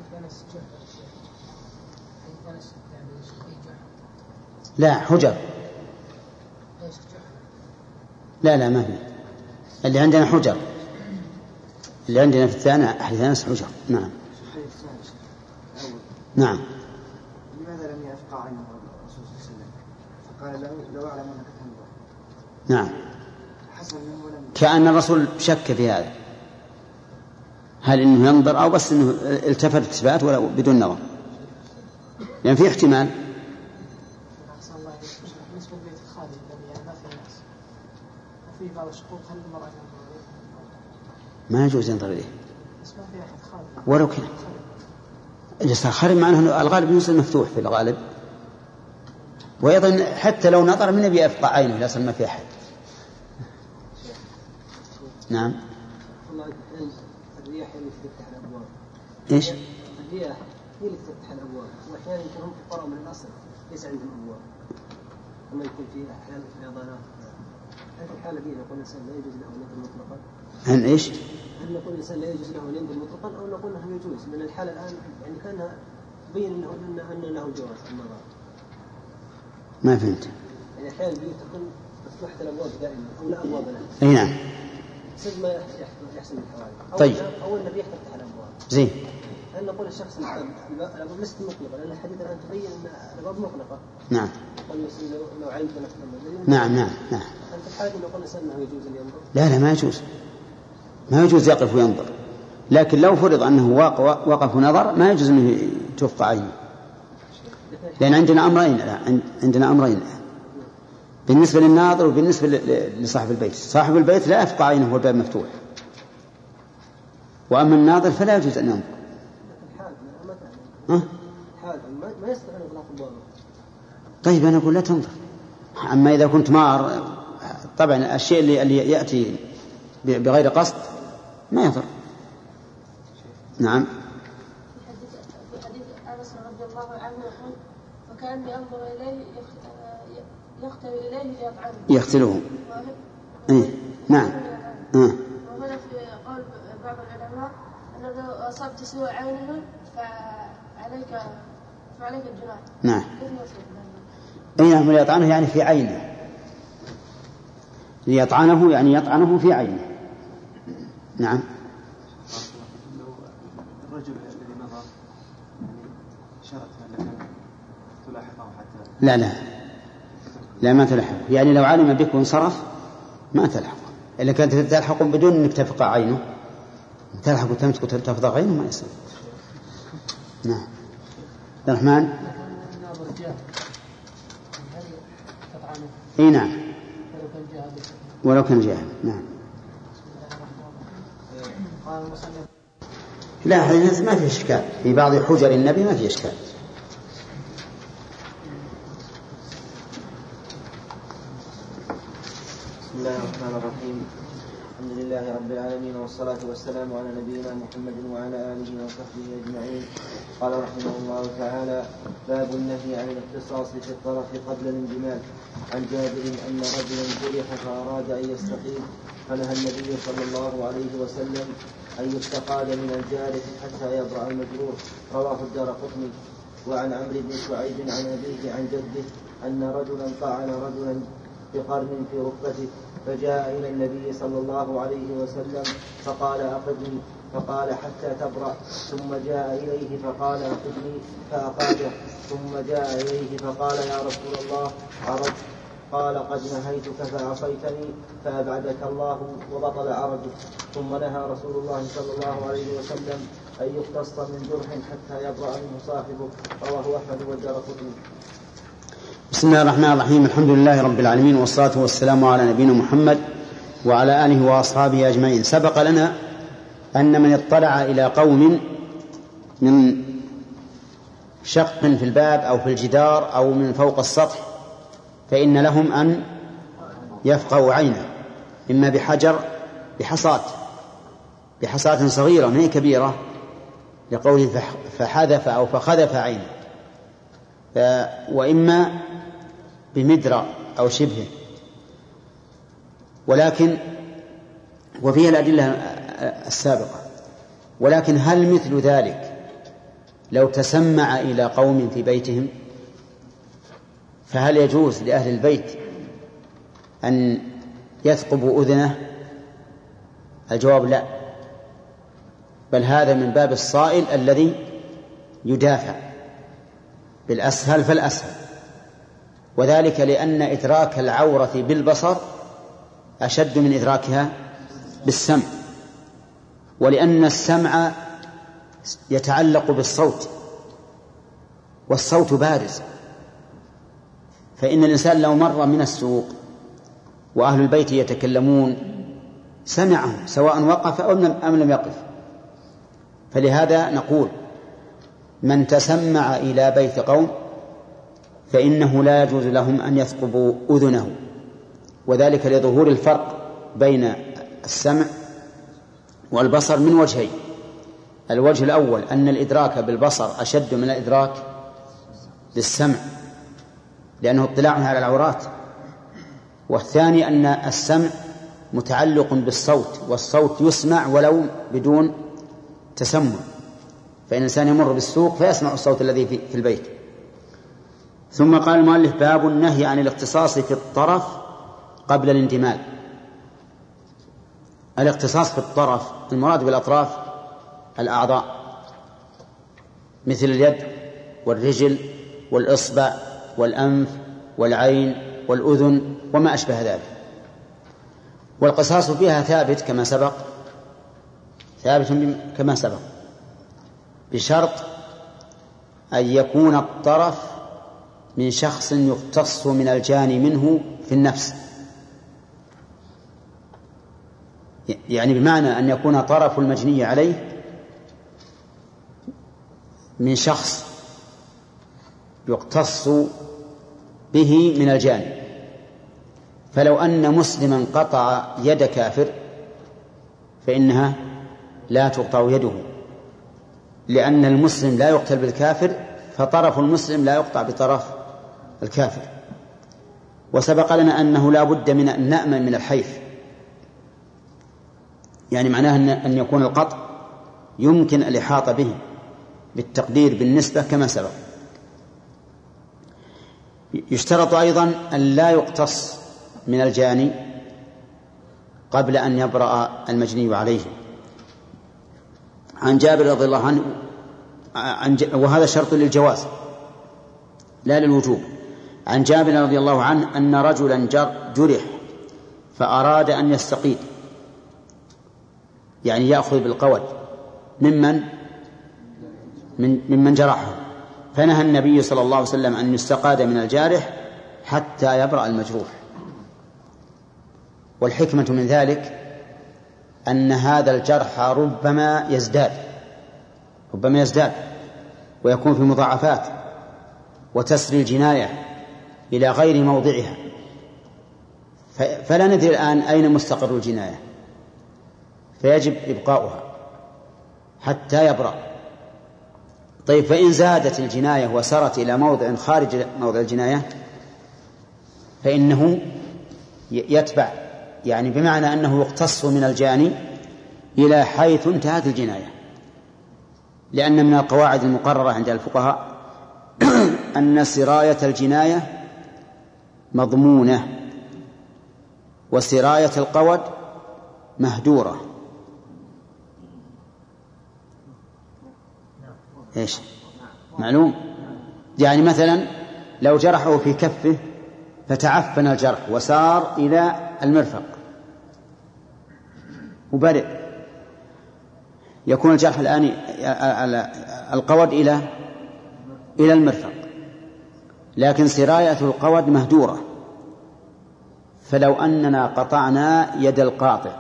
لا حجر. لا لا ما في، اللي عندنا حجر، اللي عندنا في الثانية أحدث حجر. نعم. نعم. لماذا لم يفقع عنه الرسول صلى الله عليه وسلم فقال له لو أعلم أنك تنظر؟ نعم. حسن منه ولم كأن الرسول شك في هذا، هل إنه ينظر أو بس إنه التفت التفات ولا بدون نظر، لأن يعني في احتمال. أحسن الله بالنسبة للبيت الخالي الذي يعني ما فيه ناس وفيه بعض الشقوق هل المرأة ما يجوز ينظر إليه ما فيه أحد خالي ولو كان إذا صار خارج معناه الغالب يوصل مفتوح في الغالب، وأيضا حتى لو نظر من يبي يفقع عينه لا صار ما في أحد. نعم. الرياح هي اللي تفتح الأبواب. إيش؟ الرياح هي اللي تفتح الأبواب، وأحيانا يكون فقراء من الأصل ليس عندهم أبواب، أما يكون في أحيان فيضانات. هذه الحالة دي نقول الإنسان لا يجوز له أن ينظر مطلقا. هل إيش؟ هل نقول الإنسان لا يجوز له أن ينظر مطلقا أو نقول أنه يجوز؟ من الحالة الآن يعني كانها تبين له أن له جواز النظر. ما فهمت. يعني أحيانا البيوت تكون مفتوحة الأبواب دائما أو لا أبواب لها. أي نعم. سد ما يحصل من الحوادث. طيب. أو النبي يفتح الأبواب. زين. هل نقول الشخص الأبواب ليست مطلقة لأن الحديث الآن تبين أن الأبواب مطلقة. نعم. لو علمت نفسه. نعم نعم نعم. أنت الحاجة نقول الإنسان أنه يجوز أن ينظر. لا لا ما يجوز، ما يجوز يقف وينظر، لكن لو فرض أنه وقف ونظر ما يجوز أنه تفقع عينه، لأن عندنا أمرين لا عندنا أمرين بالنسبة للناظر وبالنسبة لصاحب البيت. صاحب البيت لا يفقع عينه والباب مفتوح، وأما الناظر فلا يجوز أن ينظر. ها؟ ما يستطيع أن يغلق الباب. طيب أنا أقول لا تنظر. أما إذا كنت مار طبعا الشيء اللي, اللي يأتي بغير قصد ما يضر. نعم. في حديث أنس رضي الله عنه يقول فكأني أنظر إليه يختل إليه ليطعنه يختله. إيه نعم. وهنا في قول بعض العلماء أنه لو أصبت سوى عينه فعليك فعليك الجناح. نعم. أي نعم ليطعنه يعني في عينه، ليطعنه يعني يطعنه في عينه. نعم. الرجل الذي ما لا لا لا ما تلحق، يعني لو علم بك وانصرف ما تلحق، إلا كانت تلحق بدون أنك تفقع عينه، تلحق وتمسك وتفضح عينه ما يصير. نعم. الرحمن. اي نعم ولو كان جاهل. نعم. لا هذا ما في إشكال، في بعض حجر النبي ما في إشكال. بسم الله الرحمن الرحيم. الحمد لله رب العالمين والصلاة والسلام على نبينا محمد وعلى آله وصحبه أجمعين. قال رحمه الله تعالى: باب النهي عن الاختصاص في الطرف قبل الانجمال. عن جابر أن رجلا جرح فأراد أن يستقيم فنهى النبي صلى الله عليه وسلم أن يستقاد من الجارح حتى يبرأ المجروح. رواه الدارقطني. وعن عمرو بن شعيب عن أبيه عن جده أن رجلا طعن رجلا بقرن في ركبته فجاء إلى النبي صلى الله عليه وسلم فقال أقدني، فقال حتى تبرأ، ثم جاء إليه فقال أقدني فأقاده، ثم جاء إليه فقال يا رسول الله عرج، قال قد نهيتك فعصيتني فأبعدك الله وبطل عرجك. ثم نهى رسول الله صلى الله عليه وسلم أن يقتص من جرح حتى يبرأ منه صاحبه. رواه أحمد والدارقطني. بسم الله الرحمن الرحيم. الحمد لله رب العالمين والصلاة والسلام على نبينا محمد وعلى آله وأصحابه أجمعين. سبق لنا أن من اطلع إلى قوم من شق في الباب أو في الجدار أو من فوق السطح فإن لهم أن يفقعوا عينه، إما بحجر بحصاة بحصاة صغيرة ما هي كبيرة، لقوله فحذف أو فخذف عينه، وإما بمدرة أو شبهه. ولكن وفيها الأدلة السابقة. ولكن هل مثل ذلك لو تسمع إلى قوم في بيتهم فهل يجوز لأهل البيت أن يثقبوا أذنه؟ الجواب لا، بل هذا من باب الصائل الذي يدافع بالأسهل فالأسهل، وذلك لأن إدراك العورة بالبصر أشد من إدراكها بالسمع، ولأن السمع يتعلق بالصوت والصوت بارز. فإن الإنسان لو مر من السوق وأهل البيت يتكلمون سمعهم سواء وقف أم لم يقف. فلهذا نقول من تسمع إلى بيت قوم فإنه لا يجوز لهم أن يثقبوا أذنه، وذلك لظهور الفرق بين السمع والبصر من وجهين. الوجه الأول أن الإدراك بالبصر أشد من الإدراك بالسمع لأنه اطلاع على العورات، والثاني أن السمع متعلق بالصوت، والصوت يسمع ولو بدون تسمع. فإن الإنسان يمر بالسوق فيسمع الصوت الذي في البيت. ثم قال المؤلف: باب النهي عن الاختصاص في الطرف قبل الانتمال. الاختصاص في الطرف المراد بالأطراف الأعضاء مثل اليد والرجل والإصبع والأنف والعين والأذن وما أشبه ذلك. والقصاص فيها ثابت كما سبق ثابت كما سبق بشرط أن يكون الطرف من شخص يقتص من الجاني منه في النفس، يعني بمعنى أن يكون طرف المجني عليه من شخص يقتص به من الجاني. فلو أن مسلما قطع يد كافر فإنها لا تقطع يده، لأن المسلم لا يقتل بالكافر، فطرف المسلم لا يقطع بطرف الكافر. وسبق لنا أنه لا بد من أن نأمن من الحيف، يعني معناه أن يكون القطع يمكن الإحاطة به بالتقدير بالنسبة كما سبق. يشترط أيضا أن لا يقتص من الجاني قبل أن يبرأ المجني عليه. عن جابر رضي الله عنه وهذا شرط للجواز لا للوجوب. عن جابر رضي الله عنه أن رجلا جرح فأراد أن يستقيد، يعني يأخذ بالقود ممن من ممن جرحه، فنهى النبي صلى الله عليه وسلم أن يستقاد من الجارح حتى يبرأ المجروح. والحكمة من ذلك أن هذا الجرح ربما يزداد ربما يزداد ويكون في مضاعفات وتسري الجناية إلى غير موضعها، فلا ندري الآن أين مستقر الجناية، فيجب إبقاؤها حتى يبرأ. طيب فإن زادت الجناية وسرت إلى موضع خارج موضع الجناية فإنه يتبع، يعني بمعنى أنه يقتص من الجاني إلى حيث انتهت الجناية، لأن من القواعد المقررة عند الفقهاء أن سراية الجناية مضمونة وسراية القود مهدورة. إيش معلوم؟ يعني مثلا لو جرحه في كفه فتعفن الجرح وسار إلى المرفق وبرئ، يكون الجرح الآن القود إلى إلى المرفق، لكن سراية القود مهدورة. فلو أننا قطعنا يد القاطع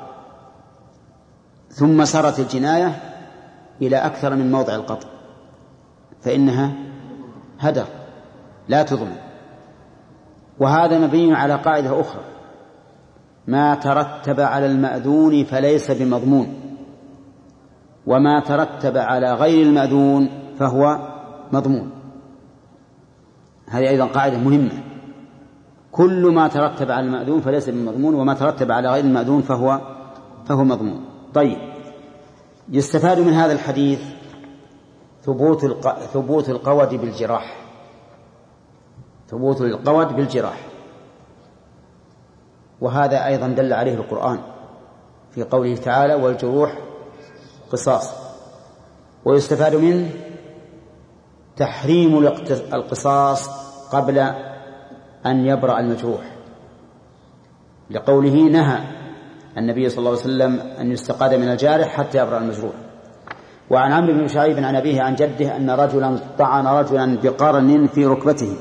ثم سرت الجناية إلى أكثر من موضع القطع فإنها هدر لا تضمن. وهذا مبني على قاعدة أخرى: ما ترتب على المأذون فليس بمضمون، وما ترتب على غير المأذون فهو مضمون. هذه أيضا قاعدة مهمة: كل ما ترتب على المأذون فليس بمضمون، وما ترتب على غير المأذون فهو فهو مضمون. طيب، يستفاد من هذا الحديث ثبوت الق... ثبوت القود بالجراح، ثبوت القود بالجراح، وهذا أيضا دل عليه القرآن في قوله تعالى: والجروح قصاص. ويستفاد منه تحريم القصاص قبل أن يبرأ المجروح، لقوله نهى النبي صلى الله عليه وسلم أن يستقاد من الجارح حتى يبرأ المجروح. وعن عمرو بن شعيب عن أبيه عن جده أن رجلا طعن رجلا بقرن في ركبته.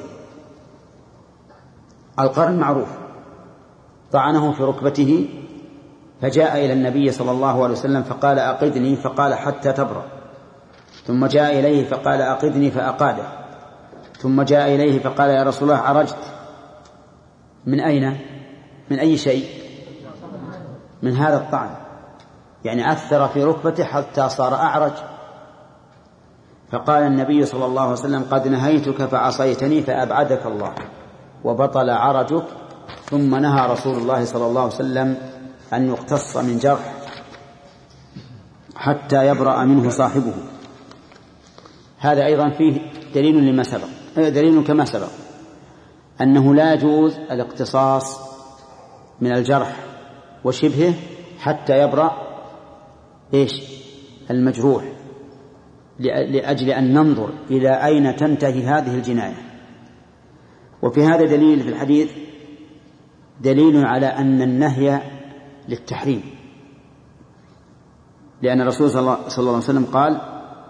القرن معروف، طعنه في ركبته فجاء إلى النبي صلى الله عليه وسلم فقال: أقدني، فقال: حتى تبرأ. ثم جاء إليه فقال: أقدني، فأقاده. ثم جاء إليه فقال: يا رسول الله، عرجت. من أين؟ من أي شيء؟ من هذا الطعن، يعني أثر في ركبته حتى صار أعرج. فقال النبي صلى الله عليه وسلم: قد نهيتك فعصيتني فأبعدك الله وبطل عرجك. ثم نهى رسول الله صلى الله عليه وسلم أن يقتص من جرح حتى يبرأ منه صاحبه. هذا أيضا فيه دليل لما سبق، دليل كما سبق أنه لا يجوز الاقتصاص من الجرح وشبهه حتى يبرأ إيش المجروح، لأجل أن ننظر إلى أين تنتهي هذه الجناية. وفي هذا دليل في الحديث دليل على أن النهي للتحريم، لأن الرسول صلى الله عليه وسلم قال: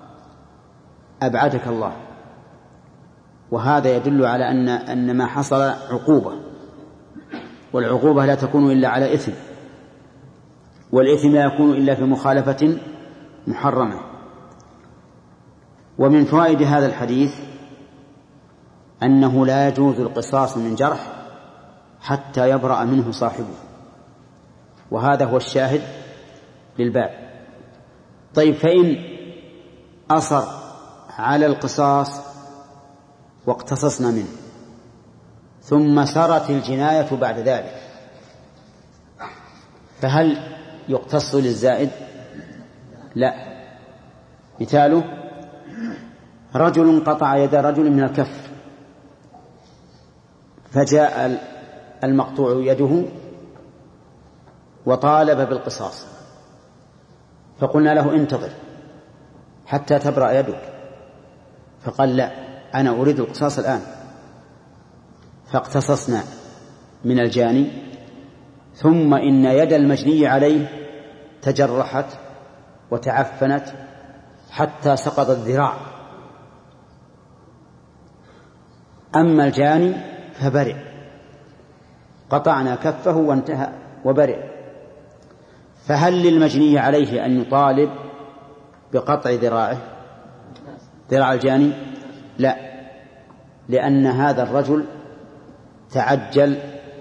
أبعدك الله. وهذا يدل على أن أن ما حصل عقوبة، والعقوبة لا تكون إلا على إثم، والإثم لا يكون إلا في مخالفة محرمة. ومن فوائد هذا الحديث أنه لا يجوز القصاص من جرح حتى يبرأ منه صاحبه، وهذا هو الشاهد للباب. طيب، فإن أصر على القصاص واقتصصنا منه ثم سرت الجناية بعد ذلك، فهل يقتص للزائد؟ لا. مثاله: رجل قطع يد رجل من الكف، فجاء المقطوع يده وطالب بالقصاص، فقلنا له: انتظر حتى تبرأ يدك. فقال لا، أنا أريد القصاص الآن، فاقتصصنا من الجاني، ثم إن يد المجني عليه تجرحت وتعفنت حتى سقط الذراع، أما الجاني فبرئ، قطعنا كفه وانتهى وبرئ. فهل للمجني عليه أن يطالب بقطع ذراعه ذراع الجاني؟ لا، لأن هذا الرجل تعجل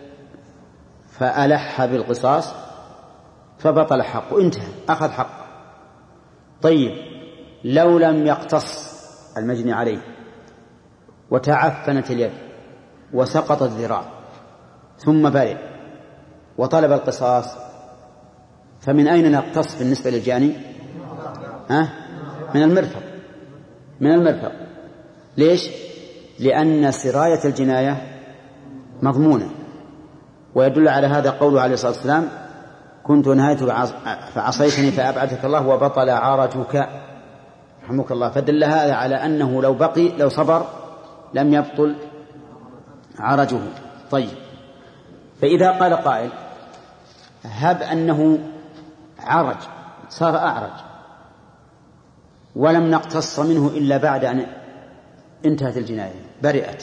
فألح بالقصاص فبطل حقه، انتهى، أخذ حقه. طيب لو لم يقتص المجني عليه وتعفنت اليد وسقط الذراع ثم برئ وطلب القصاص، فمن أين نقتص بالنسبة للجاني؟ ها؟ من المرفق، من المرفق. ليش؟ لأن سراية الجناية مضمونة، ويدل على هذا قوله عليه الصلاة والسلام: كنت نهيتك فعصيتني فأبعدك الله وبطل عارتك، رحمك الله. فدل هذا على أنه لو بقي لو صبر لم يبطل عرجه. طيب، فإذا قال قائل: هب أنه عرج، صار أعرج ولم نقتص منه إلا بعد أن انتهت الجناية، برئت،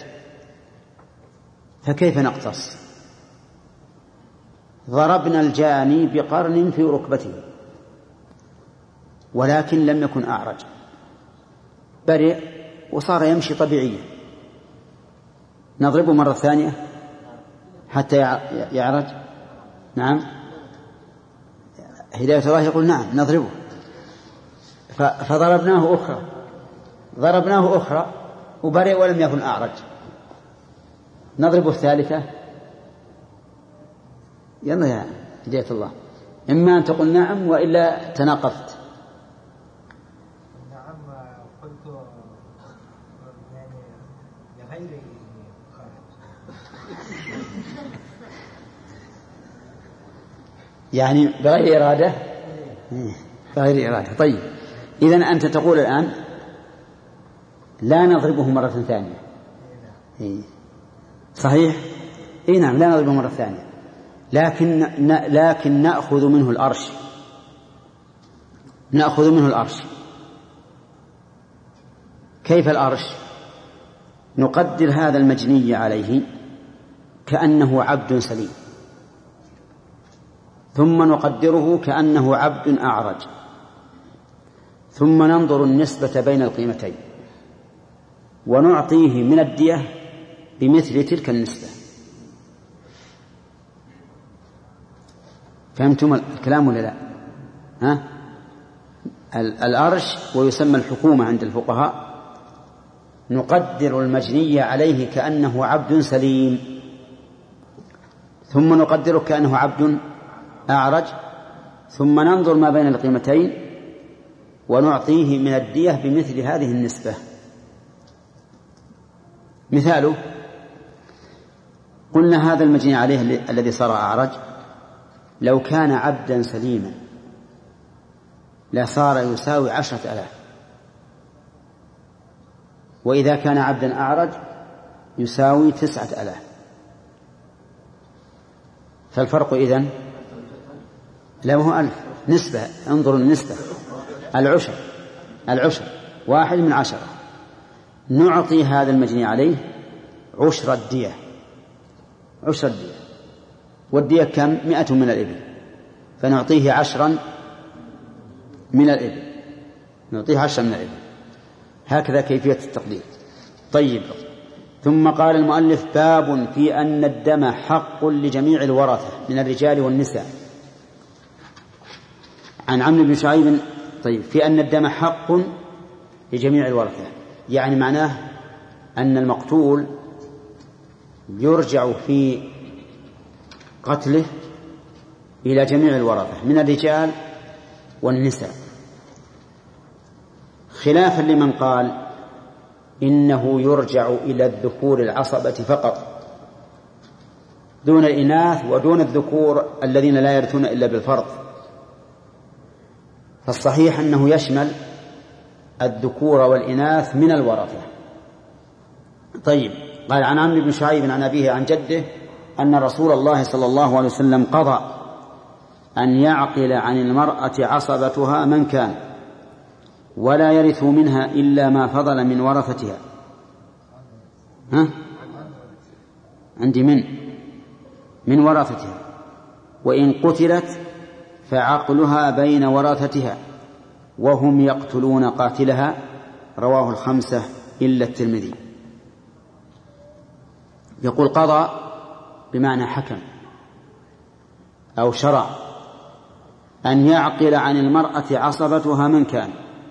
فكيف نقتص؟ ضربنا الجاني بقرن في ركبته ولكن لم يكن أعرج، برئ وصار يمشي طبيعيا، نضربه مرة ثانية حتى يعرج؟ نعم. هداية الله يقول نعم نضربه، فضربناه أخرى ضربناه أخرى وبرئ ولم يكن أعرج، نضربه الثالثة. يلا يا هداية الله، إما أن تقول نعم وإلا تناقضت. نعم قلت يعني لغير يعني بغير إرادة، بغير إرادة. طيب، إذن أنت تقول الآن لا نضربه مرة ثانية. إيه. صحيح؟ إيه نعم، لا نضربه مرة ثانية، لكن لكن نأخذ منه الأرش، نأخذ منه الأرش. كيف الأرش؟ نقدر هذا المجني عليه كأنه عبد سليم، ثم نقدره كأنه عبد أعرج، ثم ننظر النسبة بين القيمتين ونعطيه من الدية بمثل تلك النسبة. فهمتم الكلام ولا لا؟ ها؟ الأرش ويسمى الحكومة عند الفقهاء، نقدر المجني عليه كأنه عبد سليم، ثم نقدره كأنه عبد أعرج، ثم ننظر ما بين القيمتين ونعطيه من الدية بمثل هذه النسبة. مثاله: قلنا هذا المجني عليه الذي صار أعرج لو كان عبدا سليما لصار يساوي عشرة آلاف، وإذا كان عبدا أعرج يساوي تسعة آلاف. فالفرق إذن لا هو ألف، نسبة، انظروا النسبة، العشر العشر واحد من عشرة. نعطي هذا المجني عليه عشر الدية، عشر الدية، والدية كم؟ مئة من الإبل، فنعطيه عشرا من الإبل، نعطيه عشرا من الإبل. هكذا كيفية التقدير. طيب، ثم قال المؤلف: باب في أن الدم حق لجميع الورثة من الرجال والنساء. عن عمرو بن شعيب. طيب، في أن الدم حق لجميع الورثة، يعني معناه أن المقتول يرجع في قتله إلى جميع الورثة من الرجال والنساء، خلافا لمن قال إنه يرجع إلى الذكور العصبة فقط دون الإناث ودون الذكور الذين لا يرثون إلا بالفرض. فالصحيح أنه يشمل الذكور والإناث من الورثة. طيب، قال عن عمرو بن شعيب عن أبيه عن جده أن رسول الله صلى الله عليه وسلم قضى أن يعقل عن المرأة عصبتها من كان، ولا يرث منها إلا ما فضل من ورثتها. ها؟ عندي من من ورثتها، وإن قتلت فعقلها بين ورثتها وهم يقتلون قاتلها. رواه الخمسة إلا الترمذي. يقول قضى بمعنى حكم أو شرع أن يعقل عن المرأة عصبتها من كان.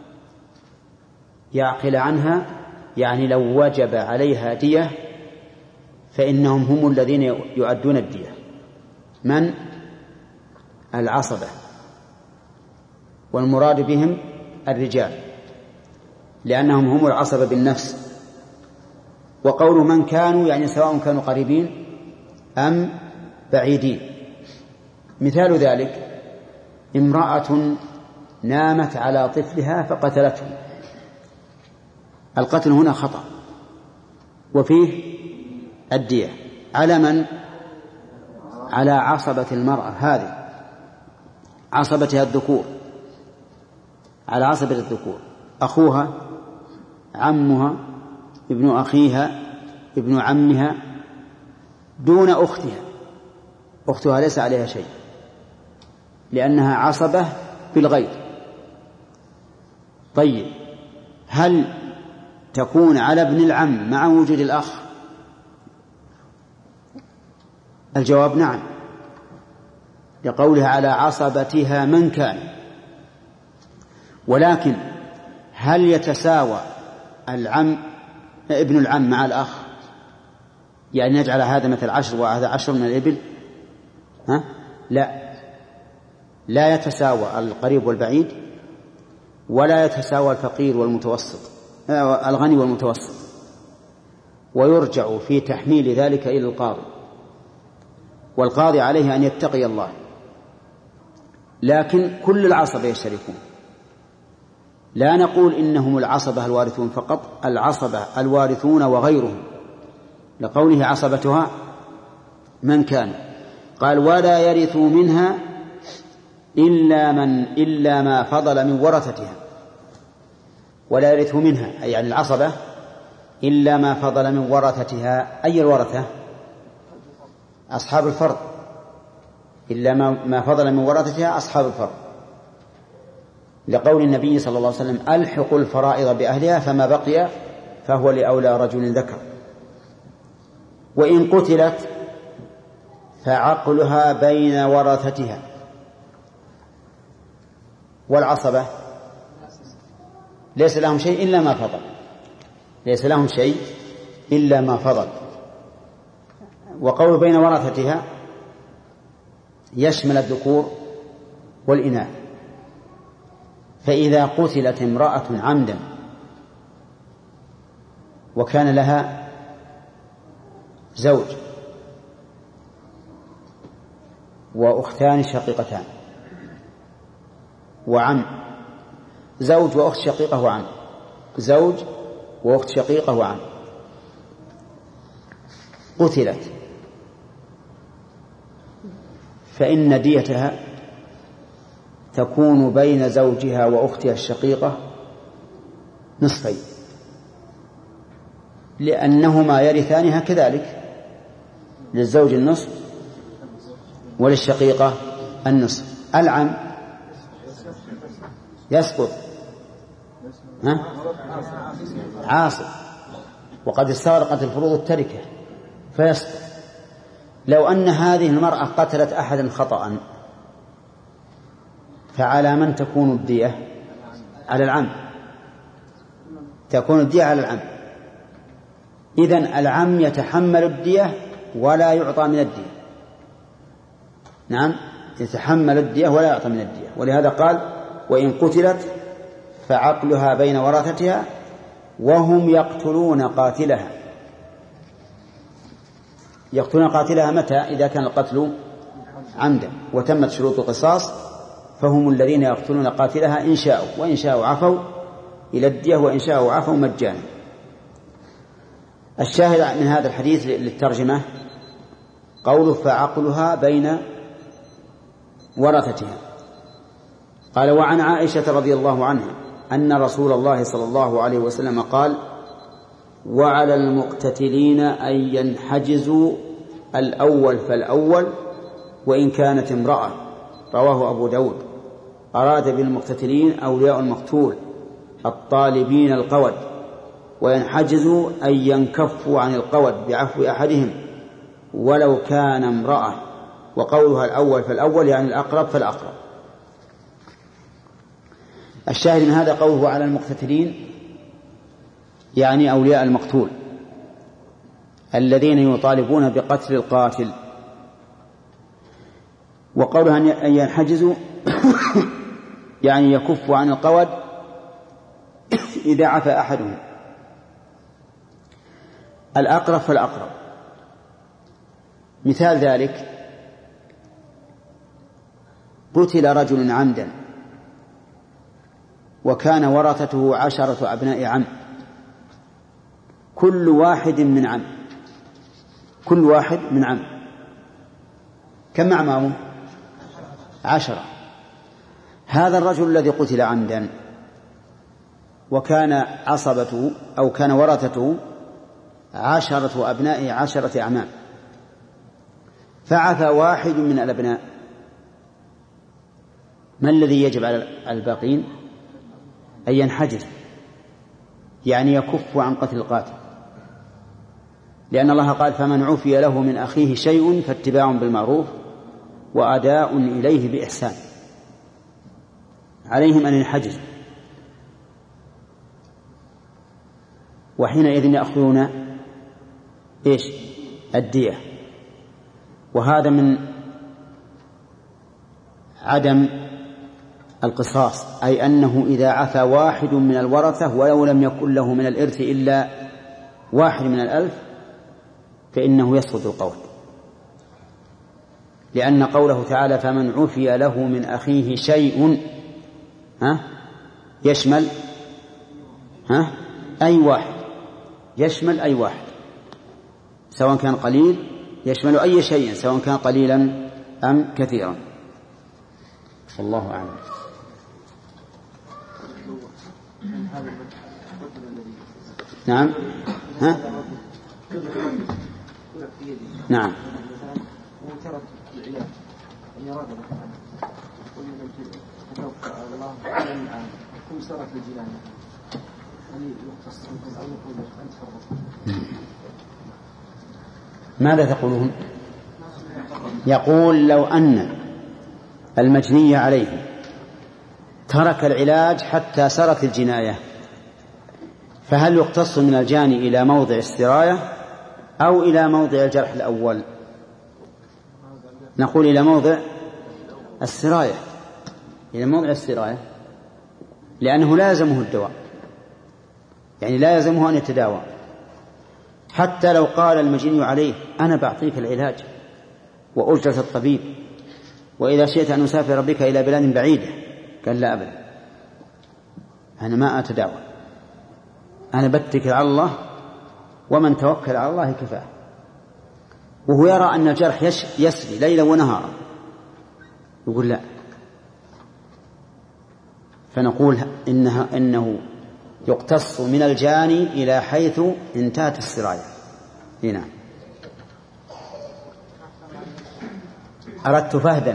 يعقل عنها يعني لو وجب عليها دية فإنهم هم الذين يؤدون الدية. من؟ العصبة، والمراد بهم الرجال لأنهم هم العصبة بالنفس. وقول من كانوا يعني سواء كانوا قريبين أم بعيدين. مثال ذلك امرأة نامت على طفلها فقتلته. القتل هنا خطأ وفيه الدية على من؟ على عصبة المرأة هذه، عصبتها الذكور، على عصبة الذكور، أخوها، عمها، ابن أخيها، ابن عمها، دون أختها. أختها ليس عليها شيء لأنها عصبة بالغير. طيب، هل تكون على ابن العم مع وجود الأخ؟ الجواب نعم، لقولها على عصبتها من كان. ولكن هل يتساوى العم ابن العم مع الأخ؟ يعني نجعل هذا مثل عشر وهذا عشر من الإبل؟ ها؟ لا، لا يتساوى القريب والبعيد، ولا يتساوى الفقير والمتوسط، الغني والمتوسط. ويرجع في تحميل ذلك إلى القاضي، والقاضي عليه أن يتقي الله. لكن كل العصبة يشتركون، لا نقول إنهم العصبة الوارثون فقط، العصبة الوارثون وغيرهم، لقوله عصبتها من كان. قال ولا يرث منها إلا من إلا ما فضل من ورثتها. ولا يرث منها يعني العصبة إلا ما فضل من ورثتها. أي الورثة؟ أصحاب الفرض. إلا ما فضل من ورثتها أصحاب الفرض، لقول النبي صلى الله عليه وسلم ألحقوا الفرائض بأهلها فما بقي فهو لأولى رجل ذكر. وإن قتلت فعقلها بين ورثتها. والعصبة ليس لهم شيء إلا ما فضل، ليس لهم شيء إلا ما فضل. وقول بين ورثتها يشمل الذكور والإناث. فإذا قتلت امرأة عمدا وكان لها زوج وأختان شقيقتان وعم، زوج وأخت شقيقة وعم، زوج وأخت شقيقة وعم، قتلت، فإن ديتها تكون بين زوجها وأختها الشقيقة نصفين، لأنهما يرثانها كذلك، للزوج النصف وللشقيقة النصف. العم يسقط ها؟ عاصب، وقد استغرقت الفروض التركة فيسقط. لو أن هذه المرأة قتلت أحدا خطأ فعلى من تكون الدية؟ على العم، تكون الدية على العم. إذن العم يتحمل الدية ولا يعطى من الدية. نعم، يتحمل الدية ولا يعطى من الدية. ولهذا قال وإن قتلت فعقلها بين ورثتها وهم يقتلون قاتلها. يقتلون قاتلها متى؟ إذا كان القتل عمدا وتمت شروط القصاص، فهم الذين يقتلون قاتلها إن شاءوا، وإن شاءوا عفوا إلى الدية وإن شاءوا عفوا مجانا. الشاهد من هذا الحديث للترجمة قوله فعقلها بين ورثتها. قال وعن عائشة رضي الله عنها أن رسول الله صلى الله عليه وسلم قال وعلى المقتتلين أن ينحجزوا الأول فالأول وإن كانت امرأة. رواه أبو داود. أراد بالمقتتلين أولياء المقتول الطالبين القود، وينحجزوا أن ينكفوا عن القود بعفو أحدهم ولو كان امرأة. وقولها الأول فالأول يعني الأقرب فالأقرب. الشاهد من هذا قوله على المقتتلين يعني أولياء المقتول الذين يطالبون بقتل القاتل. وقولها أن ينحجزوا يعني يكفوا عن القود إذا عفى أحدهم. الأقرب فالأقرب. مثال ذلك قتل رجل عمدا وكان ورثته عشرة أبناء عم كل واحد من عم كل واحد من عم كم أعمامه؟ عشرة. هذا الرجل الذي قتل عمدا وكان عصبته أو كان ورثته عشرة أبناء عشرة أعمام، فعفى واحد من الأبناء، ما الذي يجب على الباقين؟ أن ينحجز يعني يكف عن قتل القاتل، لأن الله قال فمن عفي له من أخيه شيء فاتباع بالمعروف وأداء إليه بإحسان. عليهم أن ينحجزوا، وحينئذ يأخذون إيش؟ الدية. وهذا من عدم القصاص، أي أنه إذا عفى واحد من الورثة ولو لم يكن له من الإرث إلا واحد من الألف فإنه يسقط القول، لأن قوله تعالى فمن عفي له من أخيه شيء ها يشمل ها أي واحد، يشمل أي واحد سواء كان قليل، يشمل أي شيء سواء كان قليلا أم كثيرا. والله أعلم. نعم ها نعم وترك العلاج أن يراد الله أعلم عن كم صارت الجنان هل يختص أو يقول أنت فرط. ماذا تقولون؟ يقول لو أن المجني عليه ترك العلاج حتى سرت الجناية فهل يقتص من الجاني إلى موضع السراية أو إلى موضع الجرح الأول؟ نقول إلى موضع السراية، إلى موضع السراية، لأنه لا يلزمه الدواء، يعني لا يلزمه أن يتداوى. حتى لو قال المجني عليه أنا بعطيك العلاج وأجرة الطبيب وإذا شئت أن أسافر بك إلى بلاد بعيدة، قال لا أبدا، أنا ما أتداوى، أنا بتكل على الله ومن توكل على الله كفاه. وهو يرى أن الجرح يسري ليلا ونهارا، يقول لا. فنقول إنها إنه يقتص من الجاني إلى حيث انتهت السراية. هنا أردت فهدا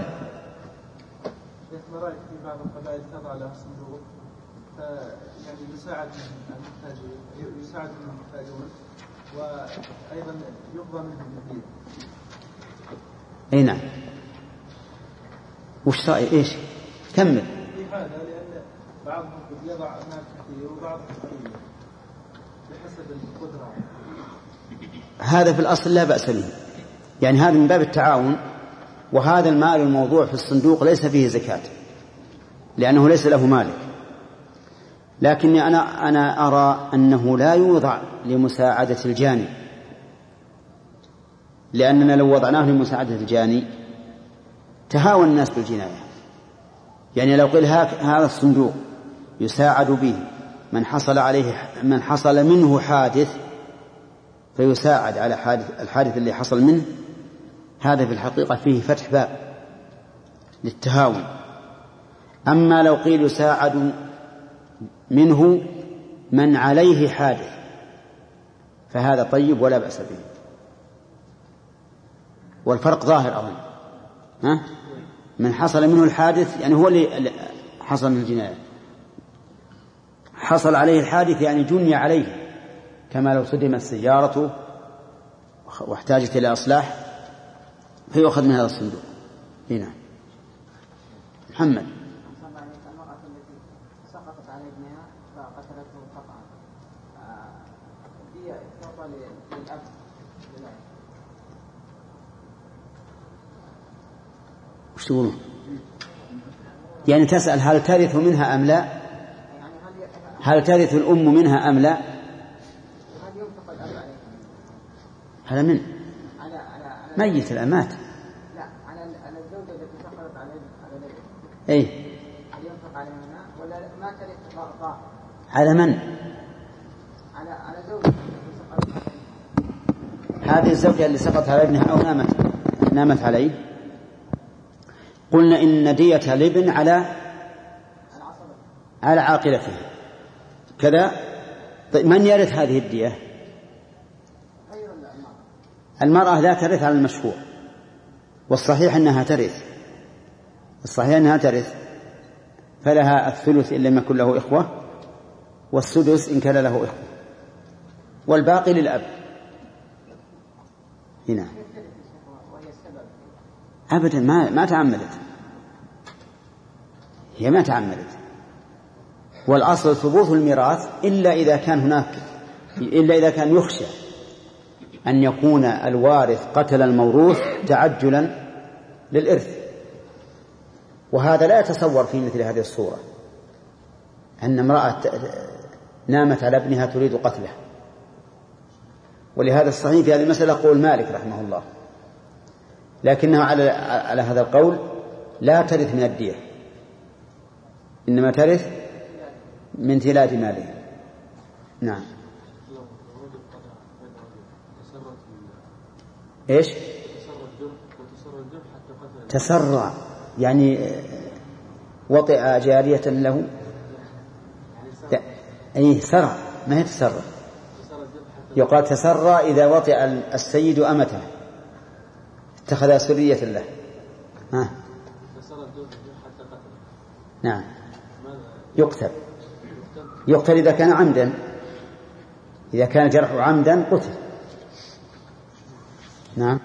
في بعض القبائل تضع لها صندوق يعني يساعد المحتاجين يساعد المحتاجون وأيضا يقضى منهم الدين. أي نعم. وش رأي إيش؟ كمل. في هذا لأن بعضهم يضع مال كثير وبعضهم قليل بحسب القدرة. هذا في الأصل لا بأس به، يعني هذا من باب التعاون. وهذا المال الموضوع في الصندوق ليس فيه زكاة لأنه ليس له مالك، لكني أنا أنا أرى أنه لا يوضع لمساعدة الجاني، لأننا لو وضعناه لمساعدة الجاني تهاون الناس بالجناية. يعني لو قيل هذا الصندوق يساعد به من حصل عليه من حصل منه حادث فيساعد على حادث الحادث اللي حصل منه، هذا في الحقيقة فيه فتح باب للتهاون. أما لو قيل يساعد منه من عليه حادث فهذا طيب ولا بأس به، والفرق ظاهر أظن. ها؟ من حصل منه الحادث يعني هو اللي حصل من الجناية، حصل عليه الحادث يعني جني عليه، كما لو صدمت سيارته واحتاجت إلى إصلاح فيؤخذ من هذا الصندوق. هنا محمد. المرأة التي سقطت على ابنها فقتلته قطعا، هي تعطى للأب وش تقولون؟ يعني تسأل هل ترث منها أم لا؟ هل ترث الأم منها أم لا؟ هذا من ميت الأمات. لا، على الزوجة التي سقطت على الابن. أي هل ينفق عليها ولا ما ترث ضعف؟ على من؟ على على زوجة التي سقطت على الابن. هذه الزوجة اللي سقطت على ابنها أو نامت نامت عليه. قلنا إن دية الابن على على عاقلته كذا. طيب من يرث هذه الدية؟ المرأة لا ترث على المشهور، والصحيح أنها ترث الصحيح أنها ترث فلها الثلث إن لم يكن له إخوة، والسدس إن كان له إخوة، والباقي للأب. هنا أبدا ما ما تعمدت، هي ما تعمدت. والأصل ثبوت الميراث إلا إذا كان هناك إلا إذا كان يخشى أن يكون الوارث قتل الموروث تعجلا للإرث، وهذا لا يتصور في مثل هذه الصورة أن امرأة نامت على ابنها تريد قتله. ولهذا الصحيح في هذه المسألة قول مالك رحمه الله، لكنه على على هذا القول لا ترث من الدية، إنما ترث من تلاد ماله. نعم. إيش؟ تسرع يعني وطئ جارية له، أي سرع ما هي تسرع. يقال تسرع إذا وطئ السيد أمته اتخذ سرية له. ها. نعم يقتل يقتل إذا كان عمدا، إذا كان جرحه عمدا قتل. نعم.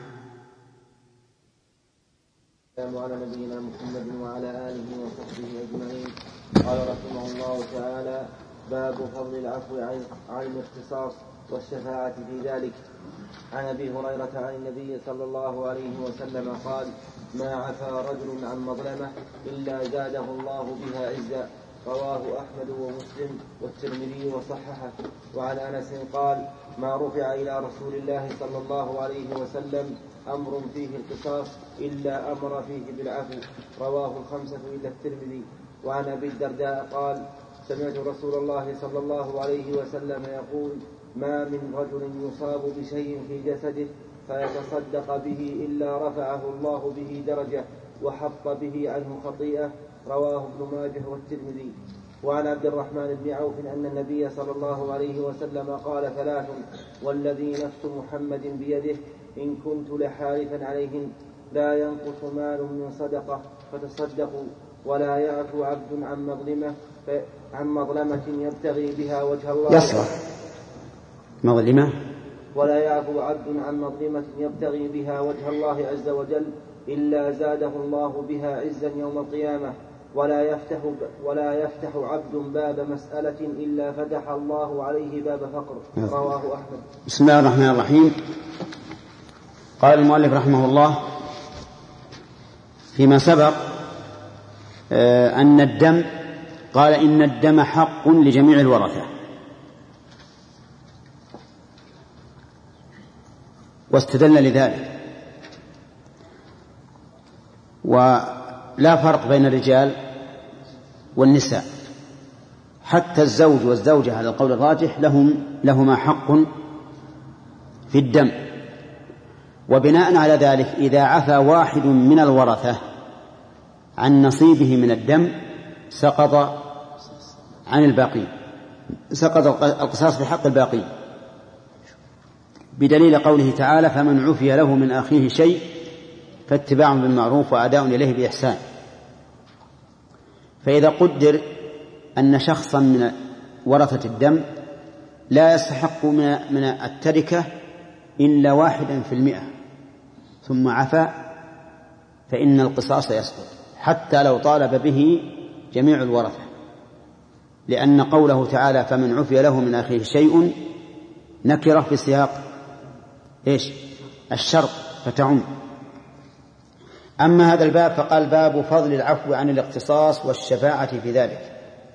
السلام على نبينا محمد وعلى آله وصحبه أجمعين. قال رحمه الله تعالى: باب فضل العفو عن الاختصاص والشفاعة في ذلك. عن أبي هريرة عن النبي صلى الله عليه وسلم قال: ما عفا رجل عن مظلمة إلا زاده الله بها عزا. رواه أحمد ومسلم والترمذي وصححه. وعن أنس قال: ما رفع إلى رسول الله صلى الله عليه وسلم أمر فيه القصاص إلا أمر فيه بالعفو. رواه الخمسة إلا الترمذي. وعن أبي الدرداء قال: سمعت رسول الله صلى الله عليه وسلم يقول: ما من رجل يصاب بشيء في جسده فيتصدق به إلا رفعه الله به درجة وحط به عنه خطيئة. رواه ابن ماجه والترمذي. وعن عبد الرحمن بن عوف أن النبي صلى الله عليه وسلم قال: ثلاث والذي نفس محمد بيده إن كنت لحالفا عليهن: لا ينقص مال من صدقة فتصدقوا، ولا يعفو عبد عن مظلمة عن مظلمة يبتغي بها وجه الله يصرف مظلمة ولا يعفو عبد عن مظلمة يبتغي بها وجه الله عز وجل إلا زاده الله بها عزا يوم القيامة. ولا يفتح ولا يفتح عبد باب مسألة إلا فتح الله عليه باب فقر. رواه أحمد. بسم الله الرحمن الرحيم. قال المؤلف رحمه الله فيما سبق آه أن الدم قال إن الدم حق لجميع الورثة، واستدل لذلك. ولا فرق بين الرجال والنساء، حتى الزوج والزوجة على القول الراجح لهم لهما حق في الدم. وبناء على ذلك إذا عفى واحد من الورثة عن نصيبه من الدم سقط عن الباقي، سقط القصاص في حق الباقي، بدليل قوله تعالى: فمن عفي له من أخيه شيء فاتباع بالمعروف وأداء إليه بإحسان. فإذا قدر أن شخصا من ورثة الدم لا يستحق من التركة إلا واحدا في المئة ثم عفى، فإن القصاص يسقط حتى لو طالب به جميع الورثة، لأن قوله تعالى: فمن عفي له من أخيه شيء نكرة في سياق إيش؟ الشرط، فتعم. أما هذا الباب فقال: باب فضل العفو عن الاقتصاص والشفاعة في ذلك.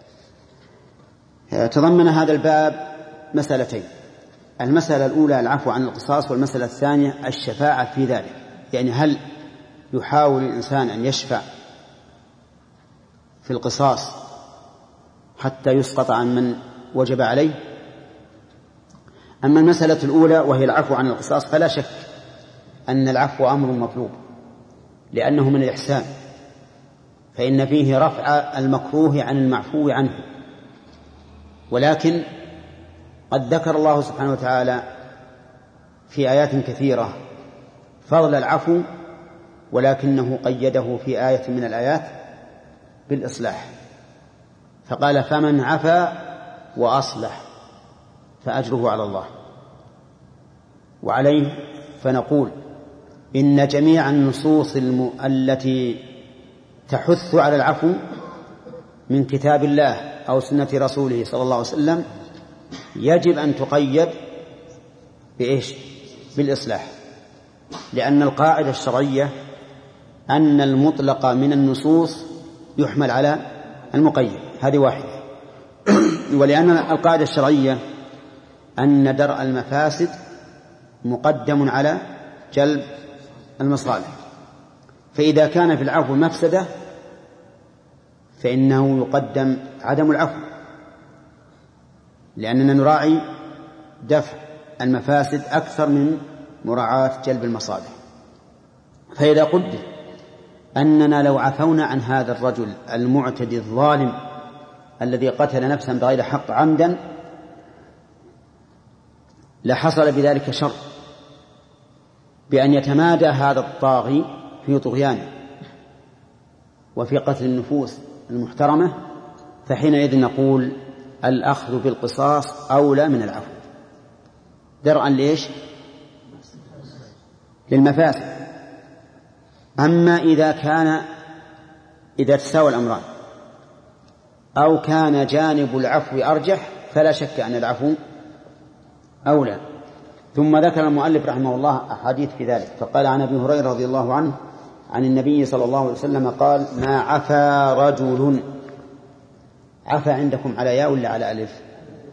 تضمن هذا الباب مسألتين: المسألة الأولى العفو عن القصاص، والمسألة الثانية الشفاعة في ذلك، يعني هل يحاول الإنسان أن يشفع في القصاص حتى يسقط عن من وجب عليه. أما المسألة الأولى وهي العفو عن القصاص فلا شك أن العفو أمر مطلوب، لأنه من الإحسان، فإن فيه رفع المكروه عن المعفو عنه. ولكن قد ذكر الله سبحانه وتعالى في آيات كثيرة فضل العفو، ولكنه قيده في آية من الآيات بالإصلاح، فقال: فمن عفا وأصلح فأجره على الله. وعليه فنقول إن جميع النصوص الم... التي تحث على العفو من كتاب الله أو سنة رسوله صلى الله عليه وسلم يجب أن تقيد بإيش؟ بالإصلاح، لأن القاعدة الشرعية أن المطلق من النصوص يحمل على المقيد، هذه واحدة. ولأن القاعدة الشرعية أن درء المفاسد مقدم على جلب المصالح، فإذا كان في العفو مفسدة فإنه يقدم عدم العفو، لأننا نراعي دفع المفاسد أكثر من مراعاة جلب المصالح. فإذا قدر أننا لو عفونا عن هذا الرجل المعتدي الظالم الذي قتل نفسا بغير حق عمدا لحصل بذلك شر، بأن يتمادى هذا الطاغي في طغيانه وفي قتل النفوس المحترمة، فحينئذ نقول الأخذ بالقصاص أولى من العفو درءا ليش؟ للمفاسد. أما إذا كان إذا تساوى الأمران أو كان جانب العفو أرجح فلا شك أن العفو أولى. ثم ذكر المؤلف رحمه الله أحاديث في ذلك، فقال عن أبي هريرة رضي الله عنه عن النبي صلى الله عليه وسلم قال: ما عفا رجل. عفا عندكم على ياء ولا على ألف؟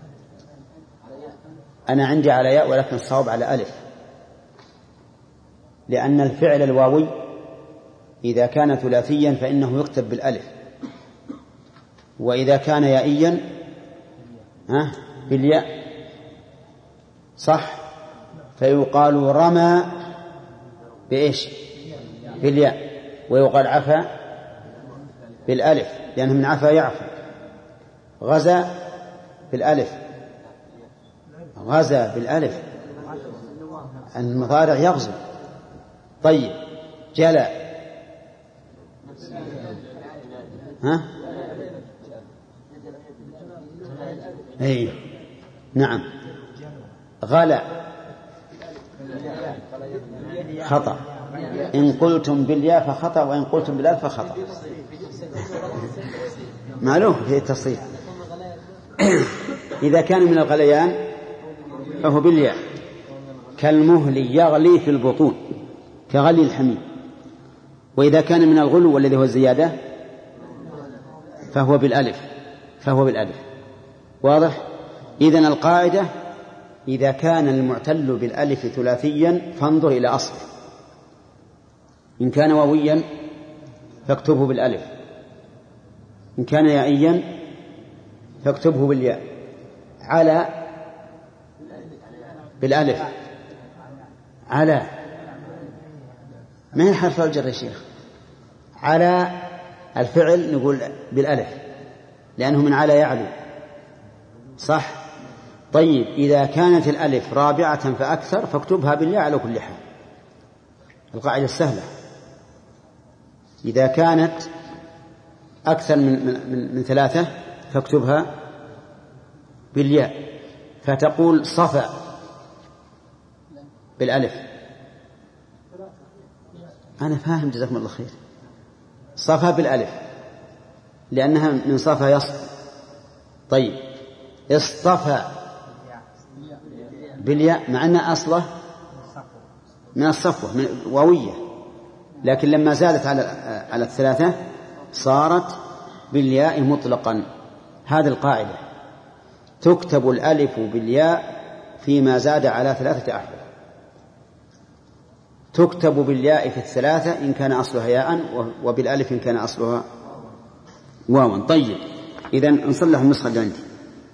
أنا عندي على ياء ولكن الصواب على ألف، لأن الفعل الواوي إذا كان ثلاثيا فإنه يكتب بالألف، وإذا كان يائيا ها بالياء، صح؟ فيقال رمى بإيش؟ بالياء، ويقال عفا بالألف لأنه من عفا يعفو. غزا بالألف، غزا بالألف، المضارع يغزو. طيب جلى ها؟ أي نعم. غلا خطأ، إن قلتم بالياء فخطأ وإن قلتم بالألف فخطأ، معلوم في التصحيح. إذا كان من الغليان فهو بالياء، كالمهل يغلي في البطون كغلي الحميم. وإذا كان من الغلو والذي هو الزيادة فهو بالألف، فهو بالألف. واضح؟ إذن القاعدة إذا كان المعتل بالألف ثلاثيا فانظر إلى أصله، إن كان واويا فاكتبه بالألف، إن كان يائيا فاكتبه بالياء. على بالألف. على ما هي حرف الجر يا شيخ؟ على الفعل نقول بالألف لأنه من على يعلو، صح؟ طيب إذا كانت الألف رابعة فأكثر فاكتبها بالياء على كل حال، القاعدة السهلة. إذا كانت أكثر من, من, من ثلاثة فاكتبها بالياء، فتقول صفا بالألف. أنا فاهم جزاكم الله خير. صفا بالألف لأنها من صفا يصف. طيب اصطفى بالياء مع أن أصله من الصفوة من واوية، لكن لما زادت على على الثلاثة صارت بالياء مطلقا. هذه القاعدة، تكتب الألف بالياء فيما زاد على ثلاثة أحرف، تكتب بالياء في الثلاثة إن كان أصلها ياء، وبالألف إن كان أصلها واوا. طيب إذن نصلح النسخة اللي عندي.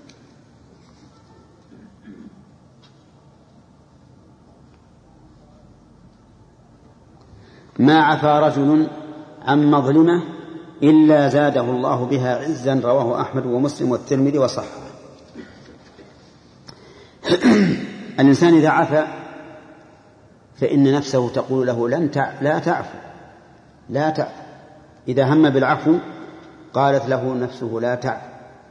ما عفا رجل عن مظلمة إلا زاده الله بها عزا، رواه أحمد ومسلم والترمذي وصححه. الإنسان إذا عفا فإن نفسه تقول له لن تع... لا تعفو لا تعفو. إذا هم بالعفو قالت له نفسه لا تعفو،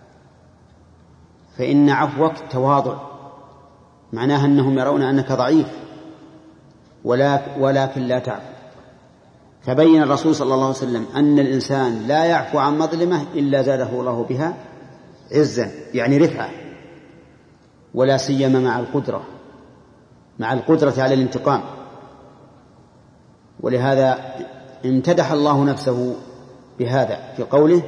فإن عفوك تواضع، معناها أنهم يرون أنك ضعيف ولكن لا تعفو. فبين الرسول صلى الله عليه وسلم أن الإنسان لا يعفو عن مظلمة إلا زاده الله بها عزا، يعني رفعة، ولا سيما مع القدرة مع القدرة على الانتقام. ولهذا امتدح الله نفسه بهذا في قوله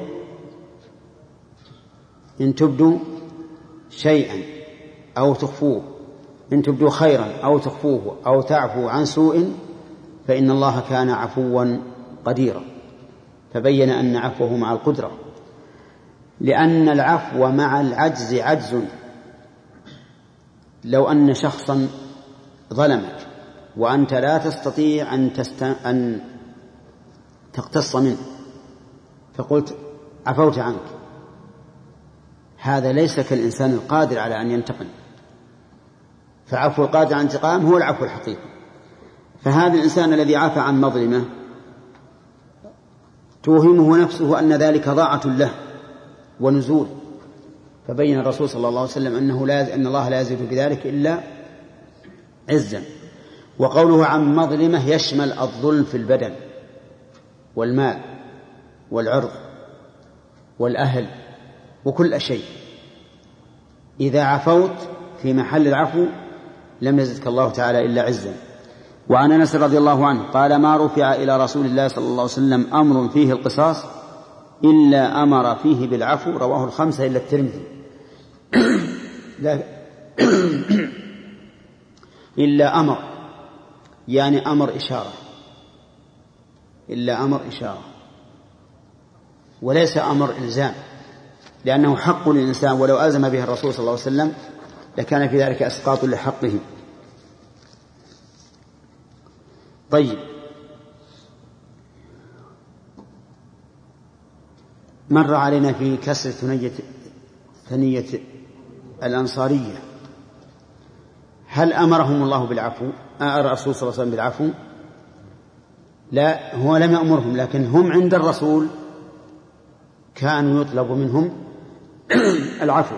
إن تبدوا شيئا أو تخفوه، إن تبدوا خيرا أو تخفوه أو تعفو عن سوء فإن الله كان عفوا قديرا. فبين أن عفوه مع القدرة، لأن العفو مع العجز عجز. لو أن شخصا ظلمك وأنت لا تستطيع أن, تست... أن تقتص منه فقلت عفوت عنك، هذا ليس كالإنسان القادر على أن ينتقم. فعفو القادر عن انتقام هو العفو الحقيقي. فهذا الإنسان الذي عفى عن مظلمة توهمه نفسه أن ذلك ضاعة له ونزول، فبين الرسول صلى الله عليه وسلم أنه لا أن الله لا يزيد بذلك إلا عزا. وقوله عن مظلمة يشمل الظلم في البدن والمال والعرض والأهل وكل شيء. إذا عفوت في محل العفو لم يزدك الله تعالى إلا عزا. وعن أنس رضي الله عنه قال ما رفع إلى رسول الله صلى الله عليه وسلم أمر فيه القصاص إلا أمر فيه بالعفو، رواه الخمسة إلا الترمذي. إلا أمر يعني أمر إشارة، إلا أمر إشارة وليس أمر إلزام، لأنه حق للإنسان ولو ألزم به الرسول صلى الله عليه وسلم لكان في ذلك إسقاط لحقه. طيب مر علينا في كسر ثنية ثنية الأنصارية، هل أمرهم الله بالعفو؟ الرسول صلى الله عليه وسلم بالعفو؟ لا، هو لم يأمرهم، لكن هم عند الرسول كانوا يطلب منهم العفو.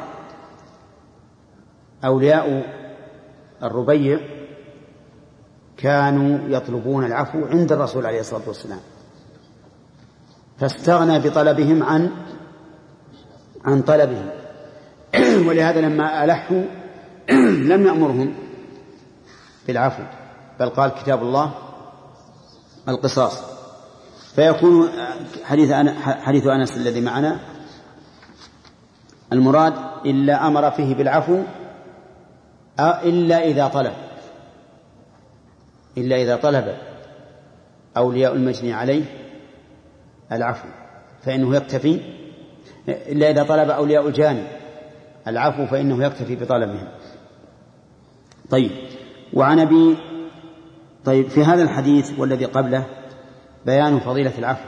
أولياء الربيع كانوا يطلبون العفو عند الرسول عليه الصلاة والسلام، فاستغنى بطلبهم عن عن طلبهم. ولهذا لما ألحوا لم يأمرهم بالعفو، بل قال كتاب الله القصاص. فيكون حديث حديث أنس الذي معنا المراد إلا أمر فيه بالعفو إلا إذا طلب إلا إذا طلب أولياء المجني عليه العفو فإنه يكتفي، إلا إذا طلب أولياء الجاني العفو فإنه يكتفي بطلبهم. طيب، وعن أبي طيب في هذا الحديث والذي قبله بيان فضيلة العفو،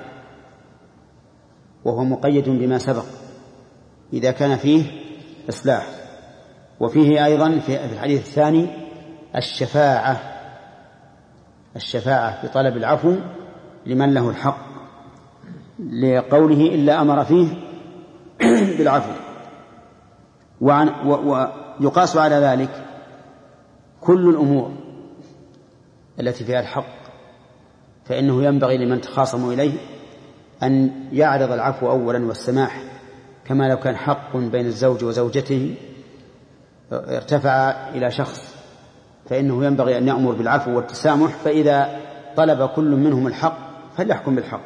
وهو مقيد بما سبق إذا كان فيه إصلاح. وفيه أيضا في الحديث الثاني الشفاعة الشفاعة بطلب العفو لمن له الحق، لقوله إلا أمر فيه بالعفو. وعن ويقاس على ذلك كل الأمور التي فيها الحق، فإنه ينبغي لمن تخاصموا إليه أن يعرض العفو أولا والسماح، كما لو كان حق بين الزوج وزوجته ارتفع إلى شخص، فإنه ينبغي أن يأمر بالعفو والتسامح، فإذا طلب كل منهم الحق فليحكم بالحق.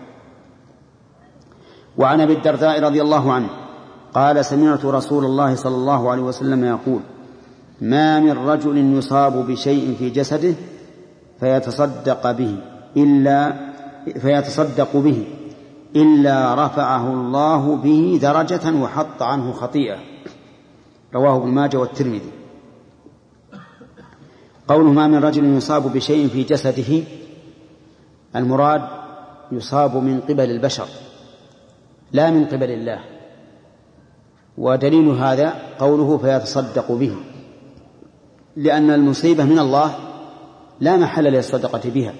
وعن أبي الدرداء رضي الله عنه قال سمعت رسول الله صلى الله عليه وسلم يقول ما من رجل يصاب بشيء في جسده فيتصدق به إلا فيتصدق به إلا رفعه الله به درجة وحط عنه خطيئة. رواه ابن ماجه والترمذي. قوله ما من رجل يصاب بشيء في جسده، المراد يصاب من قبل البشر لا من قبل الله، ودليل هذا قوله فيتصدق به، لأن المصيبة من الله لا محل للصدقة بها،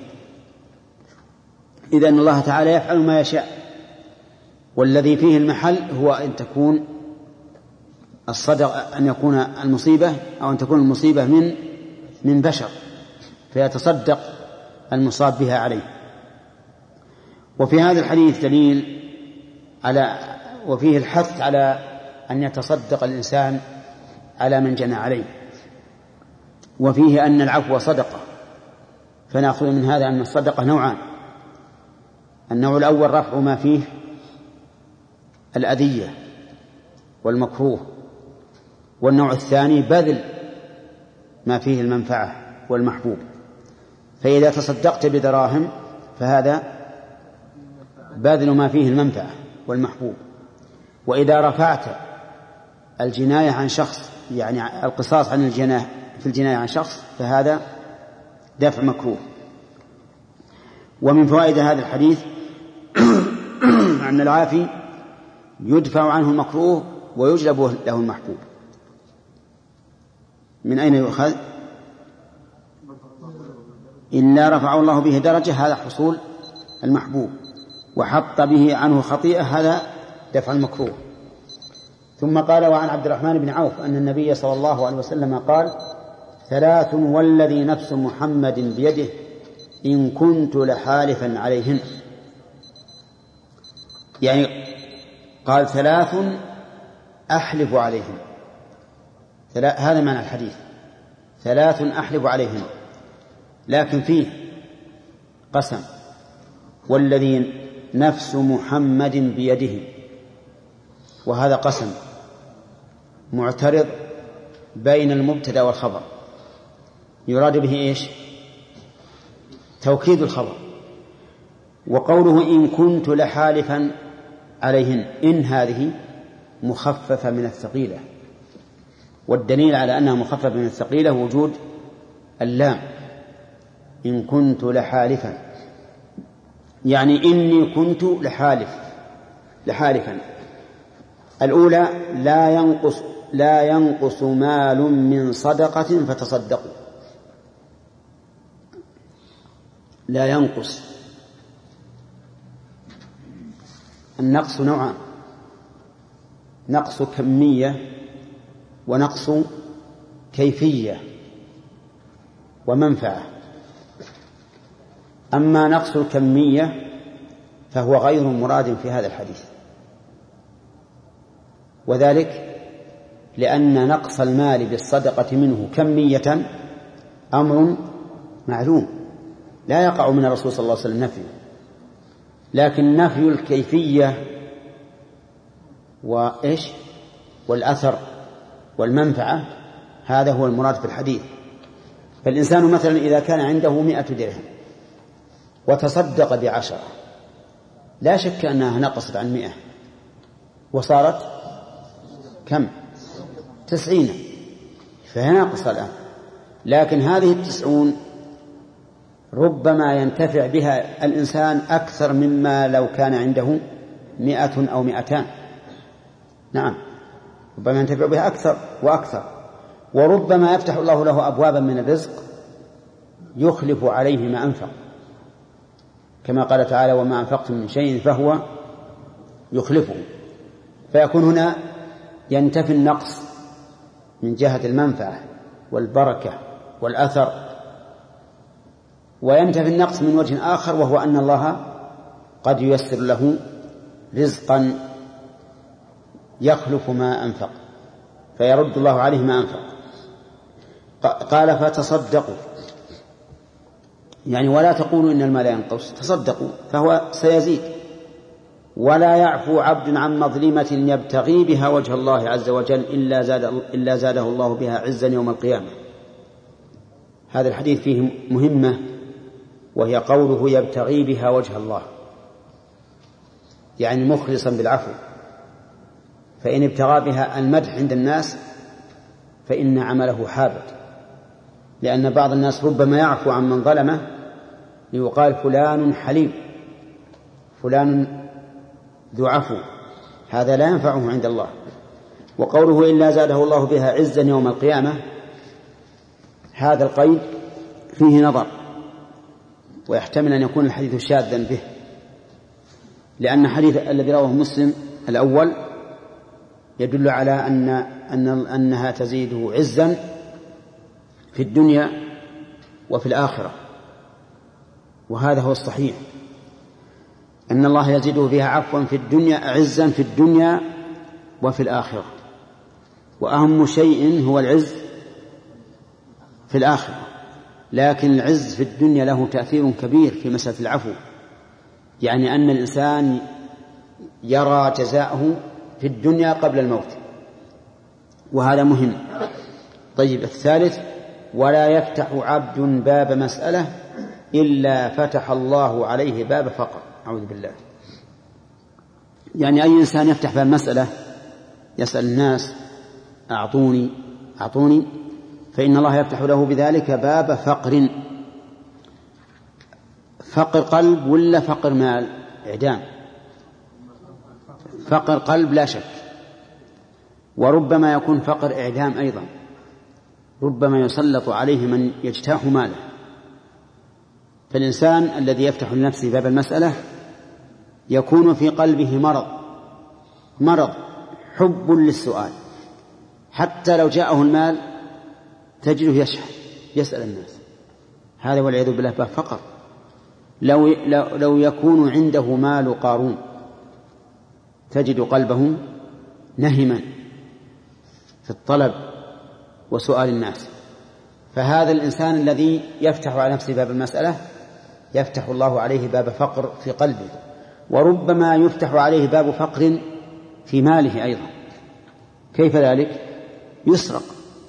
إذن الله تعالى يفعل ما يشاء، والذي فيه المحل هو أن تكون الصدقة أن يكون المصيبة أو أن تكون المصيبة من من بشر فيتصدق المصاب بها عليه. وفي هذا الحديث دليل على وفيه الحث على أن يتصدق الإنسان على من جنى عليه، وفيه أن العفو صدقة، فنأخذ من هذا أن الصدقة نوعان: النوع الأول رفع ما فيه الأذية والمكروه، والنوع الثاني بذل ما فيه المنفعة والمحبوب. فإذا تصدقت بدراهم فهذا بذل ما فيه المنفعة والمحبوب، وإذا رفعت الجناية عن شخص يعني القصاص عن الجناية في الجناية عن شخص فهذا دفع مكروه. ومن فوائد هذا الحديث أن العافي يدفع عنه المكروه ويجلب له المحبوب. من أين يؤخذ؟ إلا رفع الله به درجة، هذا حصول المحبوب، وحط به عنه خطيئة، هذا دفع المكروه. ثم قال وعن عبد الرحمن بن عوف أن النبي صلى الله عليه وسلم قال ثلاث والذي نفس محمد بيده إن كنت لحالفا عليهن، يعني قال ثلاث أحلف عليهن، هذا معنى الحديث، ثلاث أحلف عليهن، لكن فيه قسم والذي نفس محمد بيده، وهذا قسم معترض بين المبتدأ والخبر، يراد به إيش؟ توكيد الخبر. وقوله إن كنت لحالفا عليهن، إن هذه مخففة من الثقيلة، والدليل على أنها مخففة من الثقيلة وجود اللام، إن كنت لحالفا، يعني إني كنت لحالف لحالفا. الأولى لا ينقص لا ينقص مال من صدقة فتصدقوا، لا ينقص. النقص نوعان: نقص كمية ونقص كيفية ومنفعة. أما نقص الكمية فهو غير مراد في هذا الحديث، وذلك لأن نقص المال بالصدقة منه كمية أمر معلوم لا يقع من الرسول صلى الله عليه وسلم نفيه، لكن نفي الكيفية وإيش والأثر والمنفعة هذا هو المراد في الحديث. فالإنسان مثلا إذا كان عنده مئة درهم وتصدق بعشرة، لا شك أنها نقصت عن مئة وصارت كم؟ تسعين فهي ناقصة الآن، لكن هذه التسعون ربما ينتفع بها الإنسان أكثر مما لو كان عنده مئة أو مئتان. نعم، ربما ينتفع بها أكثر وأكثر، وربما يفتح الله له أبوابا من الرزق يخلف عليه ما أنفق، كما قال تعالى: وما أنفقتم من شيء فهو يخلفه. فيكون هنا ينتفي النقص من جهة المنفعة والبركة والأثر، وينتفي النقص من وجه آخر، وهو أن الله قد ييسر له رزقا يخلف ما أنفق، فيرد الله عليه ما أنفق. قال: فتصدقوا، يعني ولا تقولوا إن المال ينقص، تصدقوا فهو سيزيد. ولا يعفو عبد عن مظلمة يبتغي بها وجه الله عز وجل إلا, زاد إلا زاده الله بها عزا يوم القيامة. هذا الحديث فيه مهمة، وهي قوله يبتغي بها وجه الله، يعني مخلصا بالعفو. فإن ابتغى بها المدح عند الناس فإن عمله حابط، لأن بعض الناس ربما يعفو عن من ظلمه ليقال فلان حليم، فلان ذو عفو، هذا لا ينفعه عند الله. وقوله إلا زاده الله بها عزا يوم القيامة، هذا القيد فيه نظر، ويحتمل أن يكون الحديث شاذا به، لأن حديث الذي رواه مسلم الأول يدل على أن أن أنها تزيده عزا في الدنيا وفي الآخرة، وهذا هو الصحيح، أن الله يزيده بها عفوا في الدنيا، عزا في الدنيا وفي الآخرة. وأهم شيء هو العز في الآخرة، لكن العز في الدنيا له تأثير كبير في مسألة العفو، يعني أن الإنسان يرى جزاءه في الدنيا قبل الموت، وهذا مهم. طيب، الثالث: ولا يفتح عبد باب مسألة إلا فتح الله عليه باب فقر. أعوذ بالله. يعني أي إنسان يفتح باب مسألة يسأل الناس أعطوني أعطوني فإن الله يفتح له بذلك باب فقر. فقر قلب ولا فقر مال؟ إعدام. فقر قلب لا شك، وربما يكون فقر إعدام أيضا، ربما يسلط عليه من يجتاح ماله. فالإنسان الذي يفتح لنفسه باب المسألة يكون في قلبه مرض مرض حب للسؤال، حتى لو جاءه المال تجده يشحن يسأل الناس، هذا والعياذ بالله باب فقر. لو, لو, لو يكون عنده مال قارون تجد قلبه نهما في الطلب وسؤال الناس. فهذا الإنسان الذي يفتح على نفسه باب المسألة يفتح الله عليه باب فقر في قلبه، وربما يفتح عليه باب فقر في ماله أيضا. كيف ذلك؟ يسرق،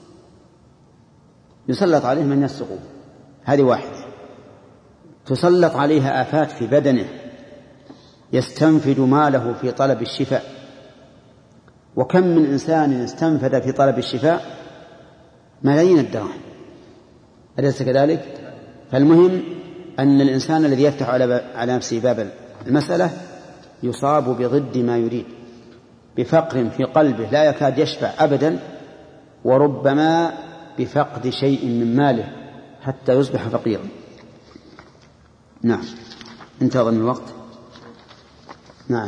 يسلط عليه من يسرقه، هذه واحدة. تسلط عليها آفات في بدنه يستنفد ماله في طلب الشفاء، وكم من إنسان استنفد في طلب الشفاء ملايين الدراهم، أليس كذلك؟ فالمهم أن الإنسان الذي يفتح على نفسه باب المسألة يصاب بضد ما يريد، بفقر في قلبه لا يكاد يشفع أبدا، وربما بفقد شيء من ماله حتى يصبح فقيرا. نعم، انتهى من الوقت. نعم.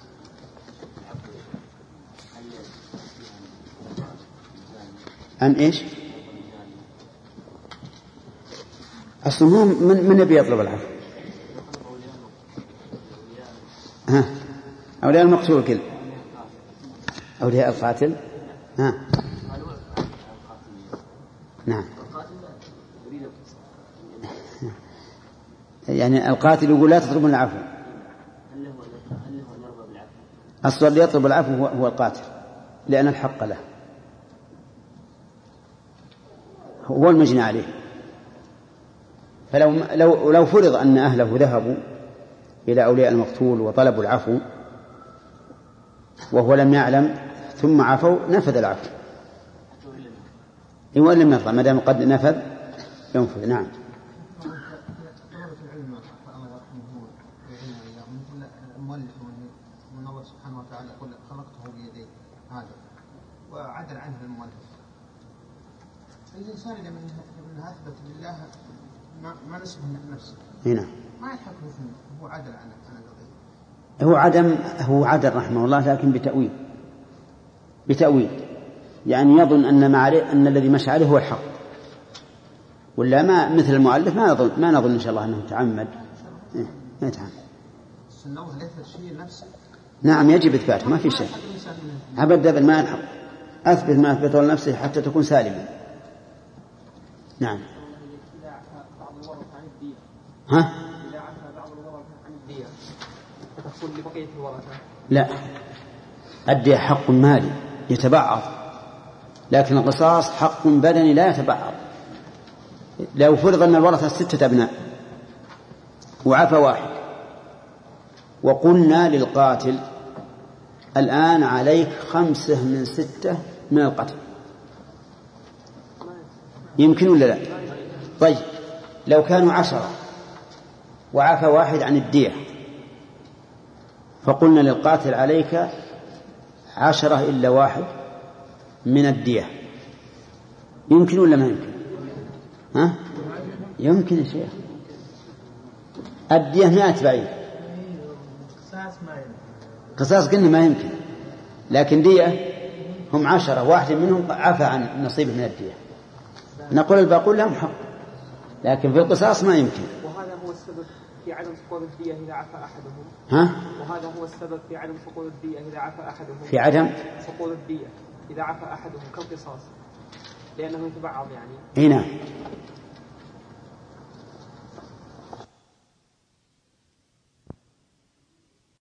أن إيش؟ أصلا من من يبي يطلب العفو؟ ها، أولياء المقتول كل أولياء القاتل. ها، نعم. يعني القاتل يقول لا تطلبون العفو، أصلا اللي يطلب العفو هو, هو القاتل، لأن الحق له، هو المجني عليه. فلو لو لو فرض أن أهله ذهبوا إلى أولياء المقتول وطلبوا العفو وهو لم يعلم ثم عفوا، نفذ العفو إيه وإن لم يرضى ما دام قد نفذ ينفذ. نعم. المؤلف من الله سبحانه وتعالى يقول خلقته بيدي هذا وعدل عنه المؤلف. الإنسان إذا من أثبت لله ما, ما نسبه من نفسه هنا ما يحكم فيه، هو عدل عنه عن القضية. هو عدم هو عدل رحمه الله لكن بتأويل بتأويل يعني يظن أن ما عليه أن الذي مشى عليه هو الحق، ولا ما مثل المؤلف ما نظن ما نظن إن شاء الله أنه تعمد. إيه ما يتعمد. نعم يجب إثباته ما في شيء. أبدا ما يلحق أثبت ما أثبته لنفسه حتى تكون سالما. نعم. ها؟ لا الدية حق مالي يتبعض، لكن القصاص حق بدني لا يتبعض. لو فرض أن الورثة ستة أبناء وعفى واحد وقلنا للقاتل الآن عليك خمسة من ستة من القتل، يمكن ولا لا؟ طيب لو كانوا عشرة وعفى واحد عن الدية فقلنا للقاتل عليك عشرة إلا واحد من الدية، يمكن ولا ما يمكن؟ ها؟ يمكن يا شيخ. الدية مئة بعيد، قصاص قلنا ما يمكن، لكن دية هم عشرة واحد منهم عفى عن نصيبه من الدية، نقول الباقون لهم حق، لكن في القصاص ما يمكن. وهذا هو السبب في عدم سقوط الدية إذا عفى أحدهم. ها؟ وهذا هو السبب في عدم سقوط الدية إذا عفى أحدهم. في عدم سقوط الدية إذا عفى أحدهم كالقصاص، لأنه يتبعض يعني. هنا